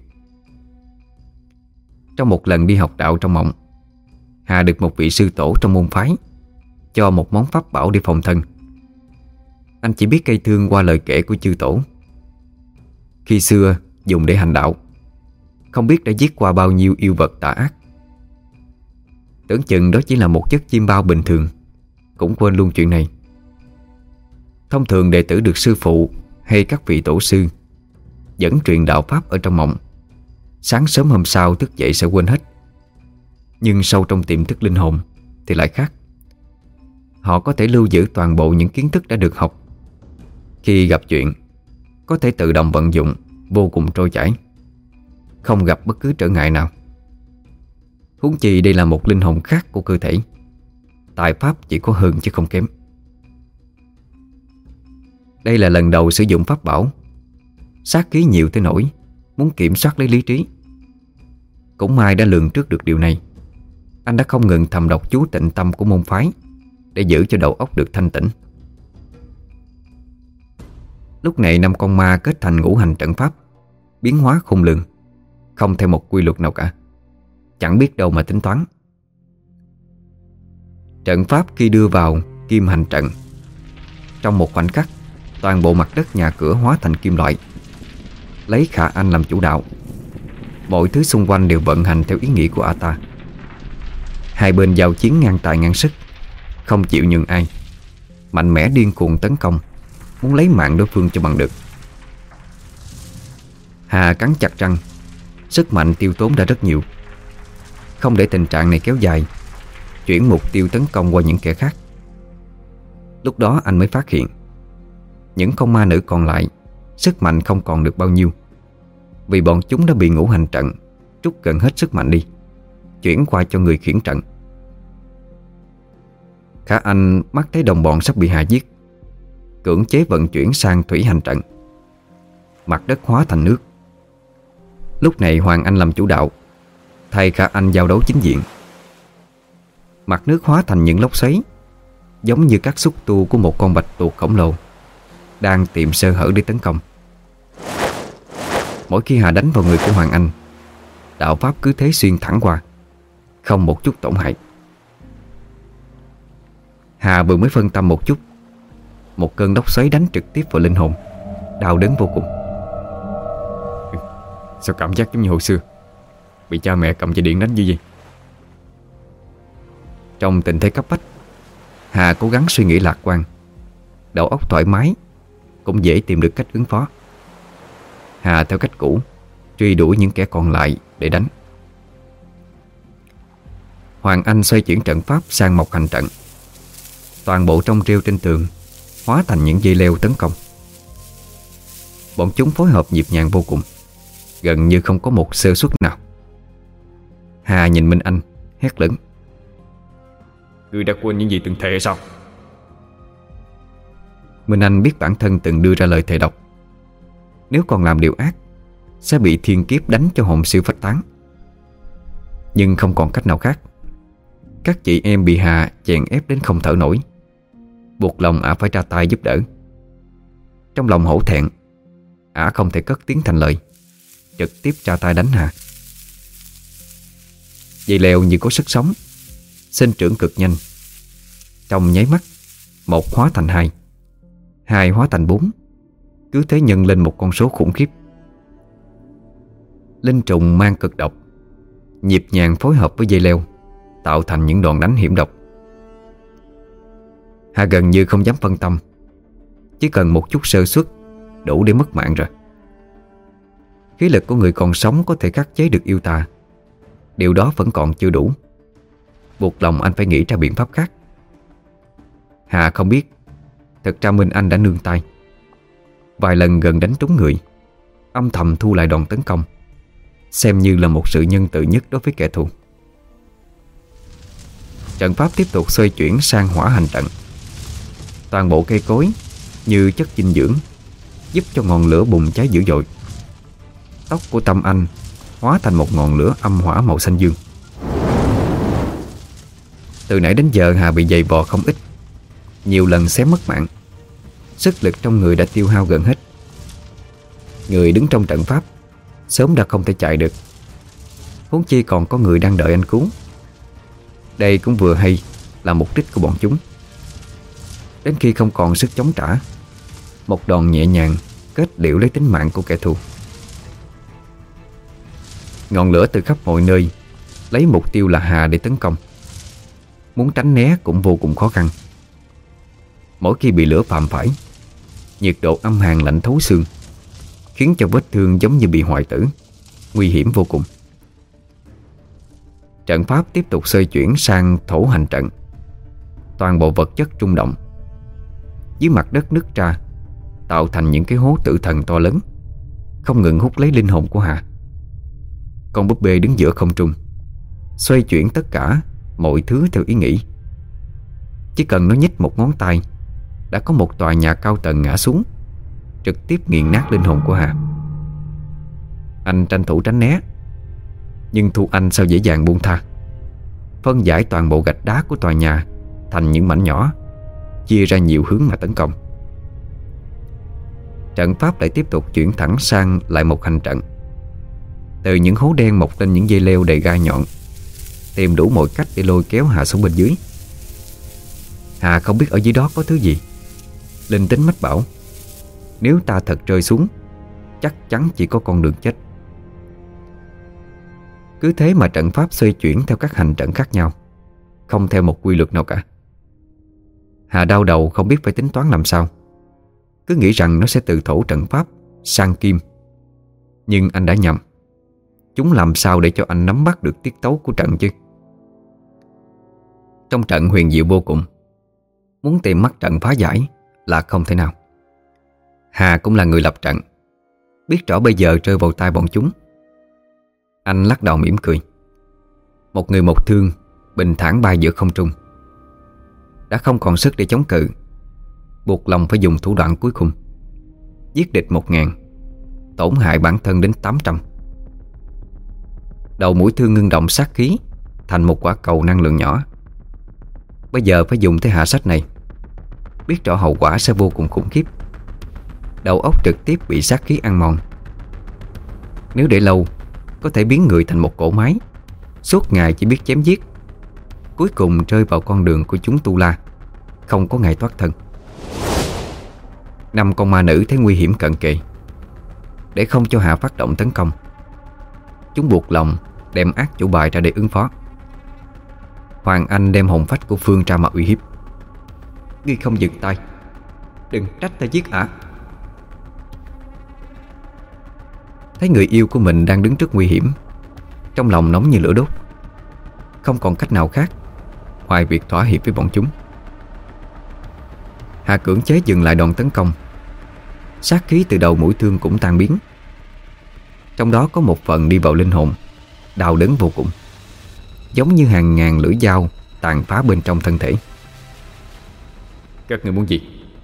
Trong một lần đi học đạo trong mộng, Hà được một vị sư tổ trong môn phái cho một món pháp bảo để phòng thân. Anh chỉ biết cây thương qua lời kể của chư tổ. Khi xưa dùng để hành đạo, không biết đã giết qua bao nhiêu yêu vật tà ác. Tưởng chừng đó chỉ là một chất chim bao bình thường, cũng quên luôn chuyện này. Thông thường đệ tử được sư phụ hay các vị tổ sư dẫn truyền đạo pháp ở trong mộng sáng sớm hôm sau thức dậy sẽ quên hết. Nhưng sâu trong tiềm thức linh hồn thì lại khác. Họ có thể lưu giữ toàn bộ những kiến thức đã được học. Khi gặp chuyện, có thể tự động vận dụng vô cùng trôi chảy, không gặp bất cứ trở ngại nào. Huống chi đây là một linh hồn khác của cơ thể, tài pháp chỉ có hơn chứ không kém. Đây là lần đầu sử dụng pháp bảo, sát khí nhiều tới nỗi muốn kiểm soát lấy lý trí. Cũng may đã lường trước được điều này, anh đã không ngừng thầm đọc chú tịnh tâm của môn phái để giữ cho đầu óc được thanh tĩnh. Lúc này năm con ma kết thành ngũ hành trận pháp, biến hóa khôn lường, không theo một quy luật nào cả, chẳng biết đâu mà tính toán. Trận pháp khi đưa vào kim hành trận, trong một khoảnh khắc, toàn bộ mặt đất nhà cửa hóa thành kim loại, lấy Khả Anh làm chủ đạo. Mọi thứ xung quanh đều vận hành theo ý nghĩ của ata. Hai bên giao chiến ngang tài ngang sức, không chịu nhường ai, mạnh mẽ điên cuồng tấn công, muốn lấy mạng đối phương cho bằng được. Hà cắn chặt răng, sức mạnh tiêu tốn đã rất nhiều. Không để tình trạng này kéo dài, chuyển mục tiêu tấn công qua những kẻ khác. Lúc đó anh mới phát hiện những con ma nữ còn lại sức mạnh không còn được bao nhiêu, vì bọn chúng đã bị ngũ hành trận trút gần hết sức mạnh đi, chuyển qua cho người khiển trận. Khả Anh mắt thấy đồng bọn sắp bị Hà giết, cưỡng chế vận chuyển sang thủy hành trận. Mặt đất hóa thành nước. Lúc này Hoàng Anh làm chủ đạo, thay Khả Anh giao đấu chính diện. Mặt nước hóa thành những lốc xoáy, giống như các xúc tu của một con bạch tuộc khổng lồ đang tìm sơ hở để tấn công. Mỗi khi Hà đánh vào người của Hoàng Anh, đạo pháp cứ thế xuyên thẳng qua, không một chút tổn hại. Hà vừa mới phân tâm một chút, một cơn lốc xoáy đánh trực tiếp vào linh hồn, đau đớn vô cùng. Sao cảm giác giống như hồi xưa bị cha mẹ cầm dây điện đánh như gì? Trong tình thế cấp bách, Hà cố gắng suy nghĩ lạc quan. Đầu óc thoải mái, cũng dễ tìm được cách ứng phó. Hà theo cách cũ truy đuổi những kẻ còn lại để đánh. Hoàng Anh xoay chuyển trận pháp sang mộc hành trận. Toàn bộ trong rêu trên tường hóa thành những dây leo tấn công. Bọn chúng phối hợp nhịp nhàng vô cùng, gần như không có một sơ suất nào. Hà nhìn Minh Anh hét lớn: Ngươi đã quên những gì từng thề hay sao? Minh Anh biết bản thân từng đưa ra lời thề độc, nếu còn làm điều ác sẽ bị thiên kiếp đánh cho hồn siêu phách tán. Nhưng không còn cách nào khác. Các chị em bị Hà chèn ép đến không thở nổi, buộc lòng ả phải ra tay giúp đỡ. Trong lòng hổ thẹn, ả không thể cất tiếng thành lời, trực tiếp ra tay đánh Hà. Dây leo như có sức sống, sinh trưởng cực nhanh. Trong nháy mắt, một hóa thành hai, hai hóa thành bốn, cứ thế nhân lên một con số khủng khiếp. Linh trùng mang cực độc, nhịp nhàng phối hợp với dây leo, tạo thành những đòn đánh hiểm độc. Hà gần như không dám phân tâm, chỉ cần một chút sơ suất đủ để mất mạng rồi. Khí lực của người còn sống có thể khắc chế được yêu tà, điều đó vẫn còn chưa đủ, buộc lòng anh phải nghĩ ra biện pháp khác. Hà không biết, thật ra Minh Anh đã nương tay. Vài lần gần đánh trúng người, âm thầm thu lại đòn tấn công, xem như là một sự nhân từ nhất đối với kẻ thù. Trận pháp tiếp tục xoay chuyển sang hỏa hành trận. Toàn bộ cây cối như chất dinh dưỡng, giúp cho ngọn lửa bùng cháy dữ dội. Tóc của Tâm Anh hóa thành một ngọn lửa âm hỏa màu xanh dương. Từ nãy đến giờ Hà bị giày vò không ít, nhiều lần xém mất mạng. Sức lực trong người đã tiêu hao gần hết. Người đứng trong trận pháp sớm đã không thể chạy được, huống chi còn có người đang đợi anh cứu. Đây cũng vừa hay là mục đích của bọn chúng. Đến khi không còn sức chống trả, một đòn nhẹ nhàng kết liễu lấy tính mạng của kẻ thù. Ngọn lửa từ khắp mọi nơi lấy mục tiêu là Hà để tấn công. Muốn tránh né cũng vô cùng khó khăn. Mỗi khi bị lửa phạm phải, nhiệt độ âm hàn lạnh thấu xương, khiến cho vết thương giống như bị hoại tử, nguy hiểm vô cùng. Trận pháp tiếp tục xoay chuyển sang thổ hành trận. Toàn bộ vật chất rung động, dưới mặt đất nứt ra, tạo thành những cái hố tử thần to lớn, không ngừng hút lấy linh hồn của Hà. Con búp bê đứng giữa không trung, xoay chuyển tất cả mọi thứ theo ý nghĩ. Chỉ cần nó nhích một ngón tay, đã có một tòa nhà cao tầng ngã xuống, trực tiếp nghiền nát linh hồn của Hà. Anh tranh thủ tránh né, nhưng Thu Anh sao dễ dàng buông tha. Phân giải toàn bộ gạch đá của tòa nhà thành những mảnh nhỏ, chia ra nhiều hướng mà tấn công. Trận pháp lại tiếp tục chuyển thẳng sang lại một hành trận. Từ những hố đen mọc lên những dây leo đầy gai nhọn, tìm đủ mọi cách để lôi kéo Hà xuống bên dưới. Hà không biết ở dưới đó có thứ gì. Linh tính mách bảo, nếu ta thật rơi xuống, chắc chắn chỉ có con đường chết. Cứ thế mà trận pháp xoay chuyển theo các hành trận khác nhau, không theo một quy luật nào cả. Hà đau đầu không biết phải tính toán làm sao, cứ nghĩ rằng nó sẽ từ thổ trận pháp sang kim. Nhưng anh đã nhầm. Chúng làm sao để cho anh nắm bắt được tiết tấu của trận chứ? Trong trận huyền diệu vô cùng, muốn tìm mắt trận phá giải là không thể nào. Hà cũng là người lập trận, biết rõ bây giờ rơi vào tay bọn chúng. Anh lắc đầu mỉm cười. Một người một thương bình thản bay giữa không trung, đã không còn sức để chống cự, buộc lòng phải dùng thủ đoạn cuối cùng, giết địch một ngàn, tổn hại bản thân đến tám trăm. Đầu mũi thương ngưng động sát khí thành một quả cầu năng lượng nhỏ. Bây giờ phải dùng tới hạ sách này, biết rõ hậu quả sẽ vô cùng khủng khiếp. Đầu óc trực tiếp bị sát khí ăn mòn. Nếu để lâu, có thể biến người thành một cỗ máy, suốt ngày chỉ biết chém giết, cuối cùng rơi vào con đường của chúng tu la, không có ngày thoát thân. Năm con ma nữ thấy nguy hiểm cận kề, để không cho Hạ phát động tấn công, chúng buộc lòng đem ác chủ bài ra để ứng phó. Hoàng Anh đem hồn phách của Phương ra mà uy hiếp. Ngươi không dừng tay, đừng trách ta giết ả. Thấy người yêu của mình đang đứng trước nguy hiểm, trong lòng nóng như lửa đốt. Không còn cách nào khác ngoài việc thỏa hiệp với bọn chúng. Hà cưỡng chế dừng lại đòn tấn công. Sát khí từ đầu mũi thương cũng tan biến, trong đó có một phần đi vào linh hồn, đau đớn vô cùng, giống như hàng ngàn lưỡi dao tàn phá bên trong thân thể. Các người muốn gì?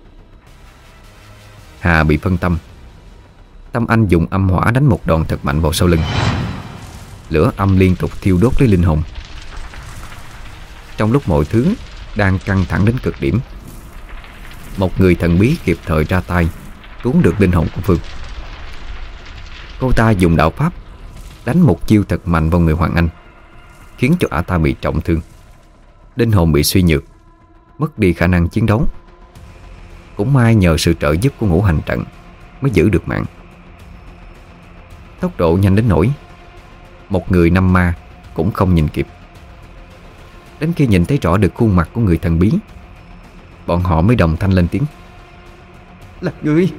Hà bị phân tâm. Tâm Anh dùng âm hỏa đánh một đòn thật mạnh vào sau lưng. Lửa âm liên tục thiêu đốt lấy linh hồn. Trong lúc mọi thứ đang căng thẳng đến cực điểm, một người thần bí kịp thời ra tay cứu được linh hồn của Phương. Cô ta dùng đạo pháp đánh một chiêu thật mạnh vào người Hoàng Anh, khiến cho ả ta bị trọng thương, linh hồn bị suy nhược, mất đi khả năng chiến đấu. Cũng may nhờ sự trợ giúp của ngũ hành trận mới giữ được mạng. Tốc độ nhanh đến nỗi một người năm ma cũng không nhìn kịp. Đến khi nhìn thấy rõ được khuôn mặt của người thần bí, bọn họ mới đồng thanh lên tiếng: là ngươi.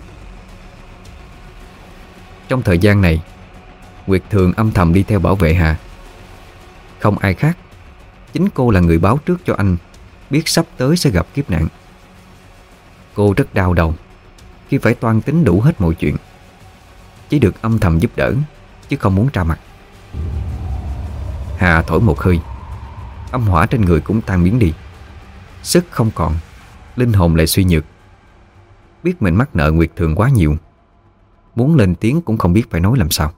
Trong thời gian này, Nguyệt Thường âm thầm đi theo bảo vệ Hà. Không ai khác, chính cô là người báo trước cho anh biết sắp tới sẽ gặp kiếp nạn. Cô rất đau đầu khi phải toan tính đủ hết mọi chuyện, chỉ được âm thầm giúp đỡ, chứ không muốn ra mặt. Hà thổi một hơi, âm hỏa trên người cũng tan biến đi. Sức không còn, linh hồn lại suy nhược. Biết mình mắc nợ Nguyệt Thường quá nhiều, muốn lên tiếng cũng không biết phải nói làm sao.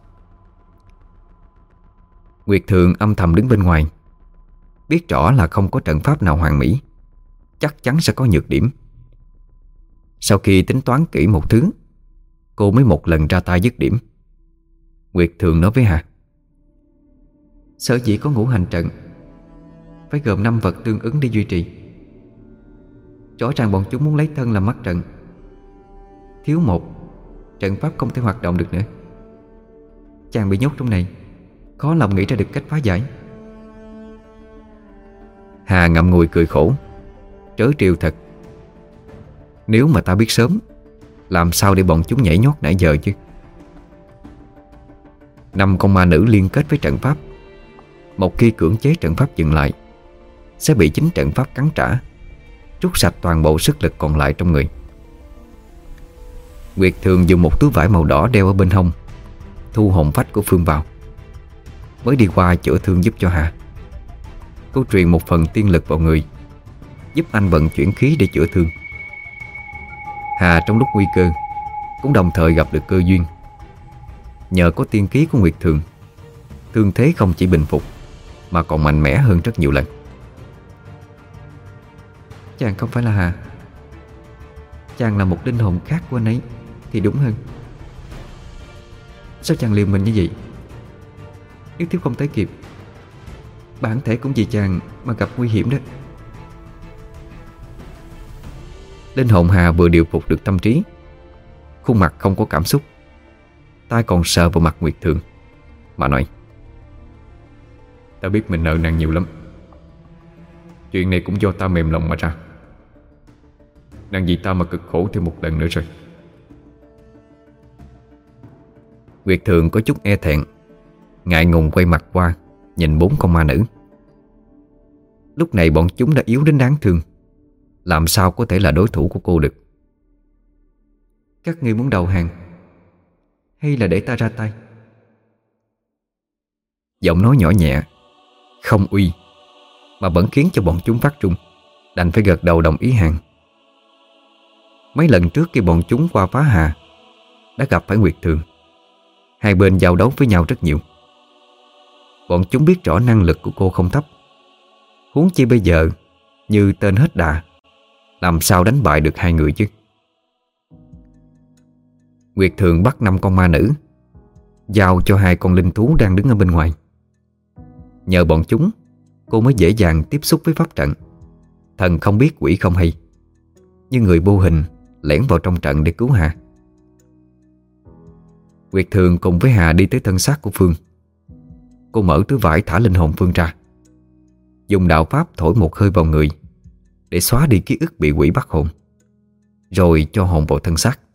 Nguyệt Thường âm thầm đứng bên ngoài, biết rõ là không có trận pháp nào hoàn mỹ, chắc chắn sẽ có nhược điểm. Sau khi tính toán kỹ một thứ, cô mới một lần ra tay dứt điểm. Nguyệt Thường nói với Hà: sở dĩ có ngũ hành trận phải gồm năm vật tương ứng để duy trì. Rõ ràng bọn chúng muốn lấy thân làm mắt trận, thiếu một, trận pháp không thể hoạt động được nữa. Chàng bị nhốt trong này, khó lòng nghĩ ra được cách phá giải. Hà ngậm ngùi cười khổ. Trớ trêu thật. Nếu mà ta biết sớm, làm sao để bọn chúng nhảy nhót nãy giờ chứ. Năm con ma nữ liên kết với trận pháp. Một khi cưỡng chế trận pháp dừng lại, sẽ bị chính trận pháp cắn trả, trút sạch toàn bộ sức lực còn lại trong người. Nguyệt Thường dùng một túi vải màu đỏ đeo ở bên hông, thu hồn phách của Phương vào, mới đi qua chữa thương giúp cho Hà. Cô truyền một phần tiên lực vào người, giúp anh vận chuyển khí để chữa thương. Hà trong lúc nguy cơ cũng đồng thời gặp được cơ duyên. Nhờ có tiên khí của Nguyệt Thường, thương thế không chỉ bình phục mà còn mạnh mẽ hơn rất nhiều lần. Chàng không phải là Hà. Chàng là một linh hồn khác của anh ấy thì đúng hơn. Sao chàng liều mình như vậy? Nếu tiếp không tới kịp, bản thể cũng vì chàng mà gặp nguy hiểm đó. Linh hồn Hà vừa điều phục được tâm trí, khuôn mặt không có cảm xúc, tay còn sờ vào mặt Nguyệt Thường mà nói: Ta biết mình nợ nàng nhiều lắm. Chuyện này cũng do ta mềm lòng mà ra. Nàng vì ta mà cực khổ thêm một lần nữa rồi. Nguyệt Thường có chút e thẹn, ngại ngùng quay mặt qua nhìn bốn con ma nữ. Lúc này bọn chúng đã yếu đến đáng thương, làm sao có thể là đối thủ của cô được. Các ngươi muốn đầu hàng hay là để ta ra tay? Giọng nói nhỏ nhẹ, không uy, mà vẫn khiến cho bọn chúng phát trung, đành phải gật đầu đồng ý hàng. Mấy lần trước khi bọn chúng qua phá Hà đã gặp phải Nguyệt Thường, hai bên giao đấu với nhau rất nhiều. Bọn chúng biết rõ năng lực của cô không thấp, huống chi bây giờ như tên hết đà, làm sao đánh bại được hai người chứ. Nguyệt Thường bắt năm con ma nữ, giao cho hai con linh thú đang đứng ở bên ngoài. Nhờ bọn chúng, cô mới dễ dàng tiếp xúc với pháp trận. Thần không biết quỷ không hay, như người vô hình lẻn vào trong trận để cứu Hà. Nguyệt Thường cùng với Hà đi tới thân xác của Phương. Cô mở túi vải thả linh hồn Phương ra, dùng đạo pháp thổi một hơi vào người để xóa đi ký ức bị quỷ bắt hồn, rồi cho hồn vào thân xác.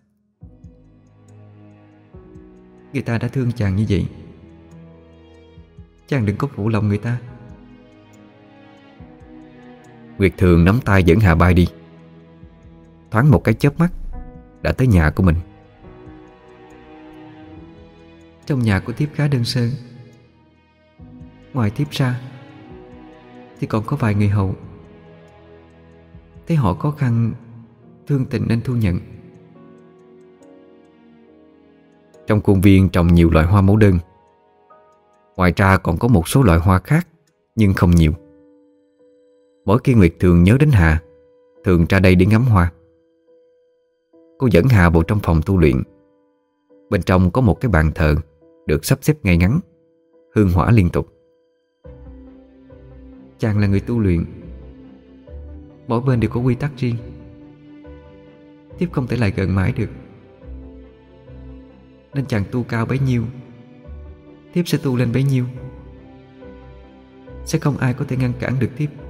Người ta đã thương chàng như vậy, chàng đừng có phụ lòng người ta. Nguyệt Thường nắm tay dẫn Hà bay đi. Thoáng một cái chớp mắt đã tới nhà của mình. Trong nhà của thiếp khá đơn sơ. Ngoài thiếp ra thì còn có vài người hầu. Thấy họ khó khăn, thương tình nên thu nhận. Trong khuôn viên trồng nhiều loại hoa mẫu đơn. Ngoài ra còn có một số loại hoa khác, nhưng không nhiều. Mỗi khi Nguyệt Thường nhớ đến Hà, thường ra đây để ngắm hoa. Cô dẫn Hà vào trong phòng tu luyện. Bên trong có một cái bàn thờ được sắp xếp ngay ngắn, hương hỏa liên tục. Chàng là người tu luyện, mỗi bên đều có quy tắc riêng. Thiếp không thể lại gần mãi được, nên chàng tu cao bấy nhiêu, thiếp sẽ tu lên bấy nhiêu. Sẽ không ai có thể ngăn cản được thiếp.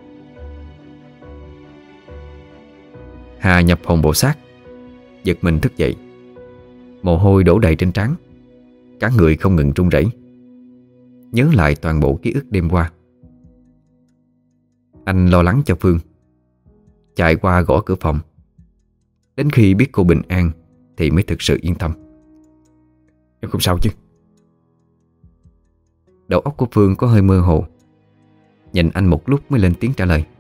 Hà nhập hồn bộ xác, giật mình thức dậy. Mồ hôi đổ đầy trên trán, cả người không ngừng run rẩy, nhớ lại toàn bộ ký ức đêm qua. Anh lo lắng cho Phương, chạy qua gõ cửa phòng. Đến khi biết cô bình an thì mới thực sự yên tâm. Em không sao chứ? Đầu óc của Phương có hơi mơ hồ, nhìn anh một lúc mới lên tiếng trả lời.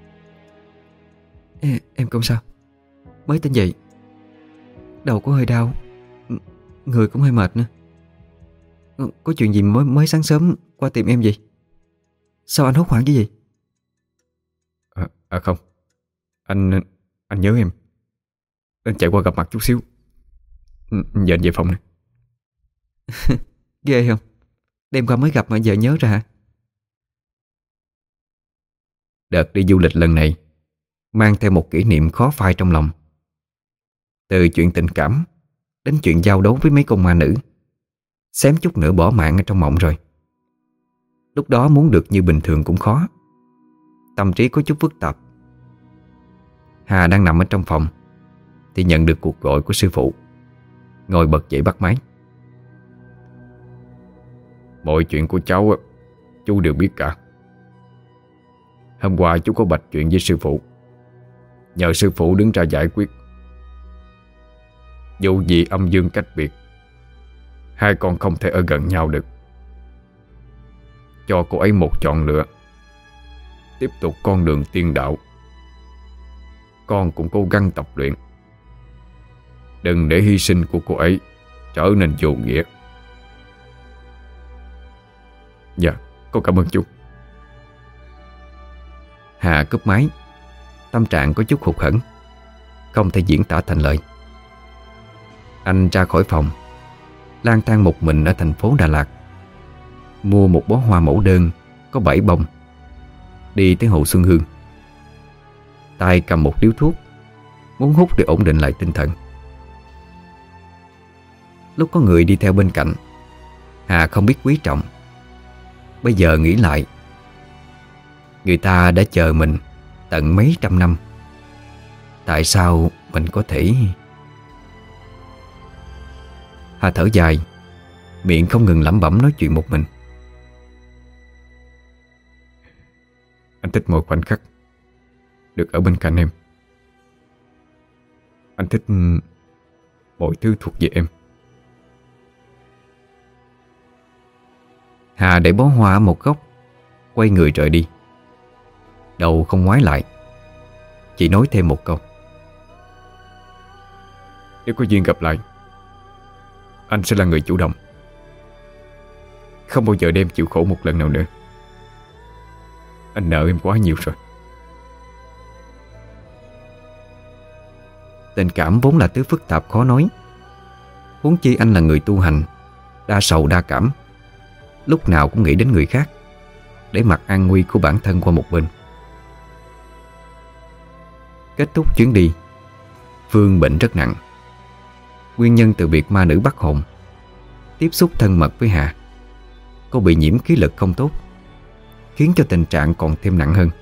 Ê, Em không sao. Mới tỉnh dậy, đầu có hơi đau, người cũng hơi mệt nữa. Có chuyện gì mới mới sáng sớm qua tìm em vậy? Sao anh hốt hoảng như vậy? À, à không, Anh Anh nhớ em, nên chạy qua gặp mặt chút xíu. Giờ anh về phòng nè. Ghê không? Đêm qua mới gặp mà giờ nhớ ra hả? Đợt đi du lịch lần này mang theo một kỷ niệm khó phai trong lòng. Từ chuyện tình cảm đến chuyện giao đấu với mấy con ma nữ, xém chút nữa bỏ mạng ở trong mộng rồi. Lúc đó muốn được như bình thường cũng khó, tâm trí có chút phức tạp. Hà đang nằm ở trong phòng thì nhận được cuộc gọi của sư phụ, ngồi bật dậy bắt máy. Mọi chuyện của cháu á, chú đều biết cả. Hôm qua chú có bạch chuyện với sư phụ, nhờ sư phụ đứng ra giải quyết. Dù gì âm dương cách biệt, hai con không thể ở gần nhau được. Cho cô ấy một chọn lựa, tiếp tục con đường tiên đạo. Con cũng cố gắng tập luyện, đừng để hy sinh của cô ấy trở nên vô nghĩa. Dạ, con cảm ơn chú. Hà cúp máy. Tâm trạng có chút hụt hẫng, không thể diễn tả thành lời. Anh ra khỏi phòng, lang thang một mình ở thành phố Đà Lạt, mua một bó hoa mẫu đơn có bảy bông, đi tới Hồ Xuân Hương. Tay cầm một điếu thuốc, muốn hút để ổn định lại tinh thần. Lúc có người đi theo bên cạnh, Hà không biết quý trọng. Bây giờ nghĩ lại, người ta đã chờ mình tận mấy trăm năm, tại sao mình có thể... Hà thở dài, miệng không ngừng lẩm bẩm nói chuyện một mình. Anh thích mỗi khoảnh khắc được ở bên cạnh em. Anh thích mọi thứ thuộc về em. Hà để bó hoa ở một góc, quay người rời đi. Đầu không ngoái lại, chỉ nói thêm một câu: nếu có duyên gặp lại, anh sẽ là người chủ động, không bao giờ đem chịu khổ một lần nào nữa. Anh nợ em quá nhiều rồi. Tình cảm vốn là thứ phức tạp khó nói, huống chi anh là người tu hành, đa sầu đa cảm, lúc nào cũng nghĩ đến người khác, để mặc an nguy của bản thân qua một bên. Kết thúc chuyến đi, Phương bệnh rất nặng. Nguyên nhân từ việc ma nữ bắt hồn, tiếp xúc thân mật với Hà. Cô bị nhiễm khí lực không tốt, khiến cho tình trạng còn thêm nặng hơn.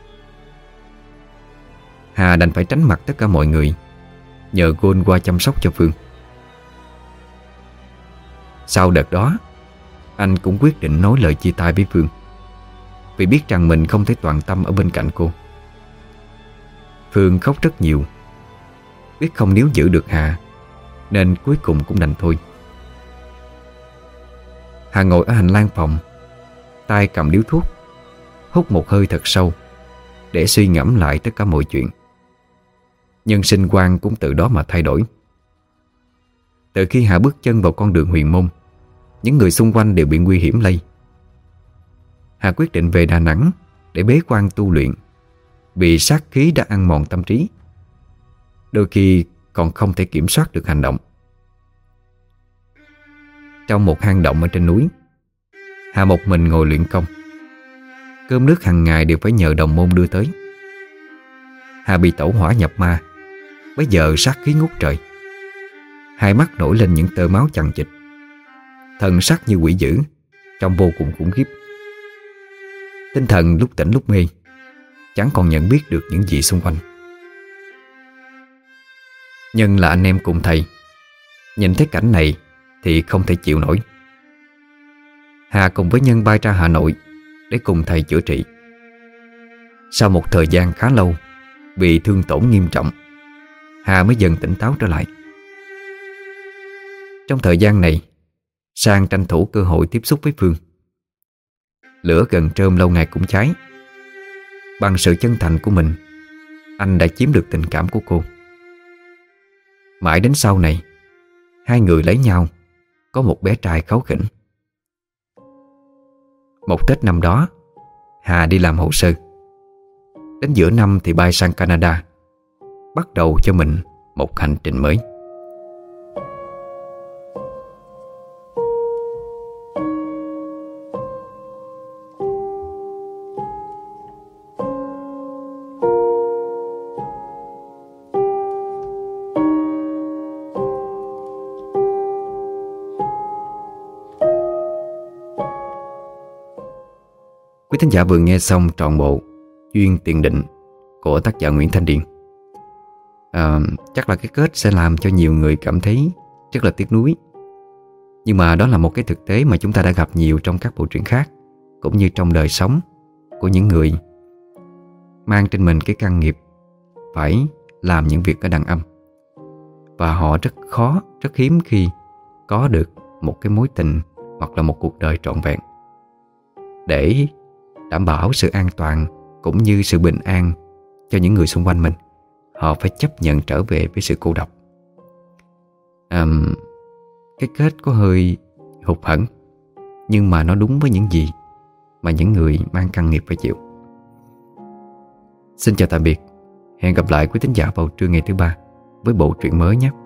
Hà đành phải tránh mặt tất cả mọi người, nhờ Gold qua chăm sóc cho Phương. Sau đợt đó, anh cũng quyết định nói lời chia tay với Phương, vì biết rằng mình không thể toàn tâm ở bên cạnh cô. Phương khóc rất nhiều, biết không níu giữ được Hà, nên cuối cùng cũng đành thôi. Hà ngồi ở hành lang phòng, tay cầm điếu thuốc, hút một hơi thật sâu để suy ngẫm lại tất cả mọi chuyện. Nhân sinh quan cũng từ đó mà thay đổi. Từ khi Hà bước chân vào con đường huyền môn, những người xung quanh đều bị nguy hiểm lây. Hà quyết định về Đà Nẵng để bế quan tu luyện, vì sát khí đã ăn mòn tâm trí, đôi khi còn không thể kiểm soát được hành động. Trong một hang động ở trên núi, Hà một mình ngồi luyện công. Cơm nước hàng ngày đều phải nhờ đồng môn đưa tới. Hà bị tẩu hỏa nhập ma, bây giờ sát khí ngút trời. Hai mắt nổi lên những tơ máu chằng chịt, thần sắc như quỷ dữ, trông vô cùng khủng khiếp. Tinh thần lúc tỉnh lúc mê, chẳng còn nhận biết được những gì xung quanh. Nhân là anh em cùng thầy, nhìn thấy cảnh này thì không thể chịu nổi. Hà cùng với Nhân bay ra Hà Nội để cùng thầy chữa trị. Sau một thời gian khá lâu, bị thương tổn nghiêm trọng, Hà mới dần tỉnh táo trở lại. Trong thời gian này, Sang tranh thủ cơ hội tiếp xúc với Phương. Lửa gần trơm lâu ngày cũng cháy. Bằng sự chân thành của mình, anh đã chiếm được tình cảm của cô. Mãi đến sau này, hai người lấy nhau, có một bé trai kháu khỉnh. Một Tết năm đó, Hà đi làm hồ sơ. Đến giữa năm thì bay sang Canada, bắt đầu cho mình một hành trình mới. Quý thính giả vừa nghe xong trọn bộ Duyên Tiền Định của tác giả Nguyễn Thanh Điền. à, Chắc là cái kết sẽ làm cho nhiều người cảm thấy rất là tiếc nuối. Nhưng mà đó là một cái thực tế mà chúng ta đã gặp nhiều trong các bộ truyện khác, cũng như trong đời sống của những người mang trên mình cái căn nghiệp phải làm những việc ở đàn âm. Và họ rất khó, rất hiếm khi có được một cái mối tình hoặc là một cuộc đời trọn vẹn. Để đảm bảo sự an toàn cũng như sự bình an cho những người xung quanh mình, họ phải chấp nhận trở về với sự cô độc. à, Cái kết có hơi hụt hẫng, nhưng mà nó đúng với những gì mà những người mang căn nghiệp phải chịu. Xin chào tạm biệt. Hẹn gặp lại quý thính giả vào trưa ngày thứ ba với bộ truyện mới nhé.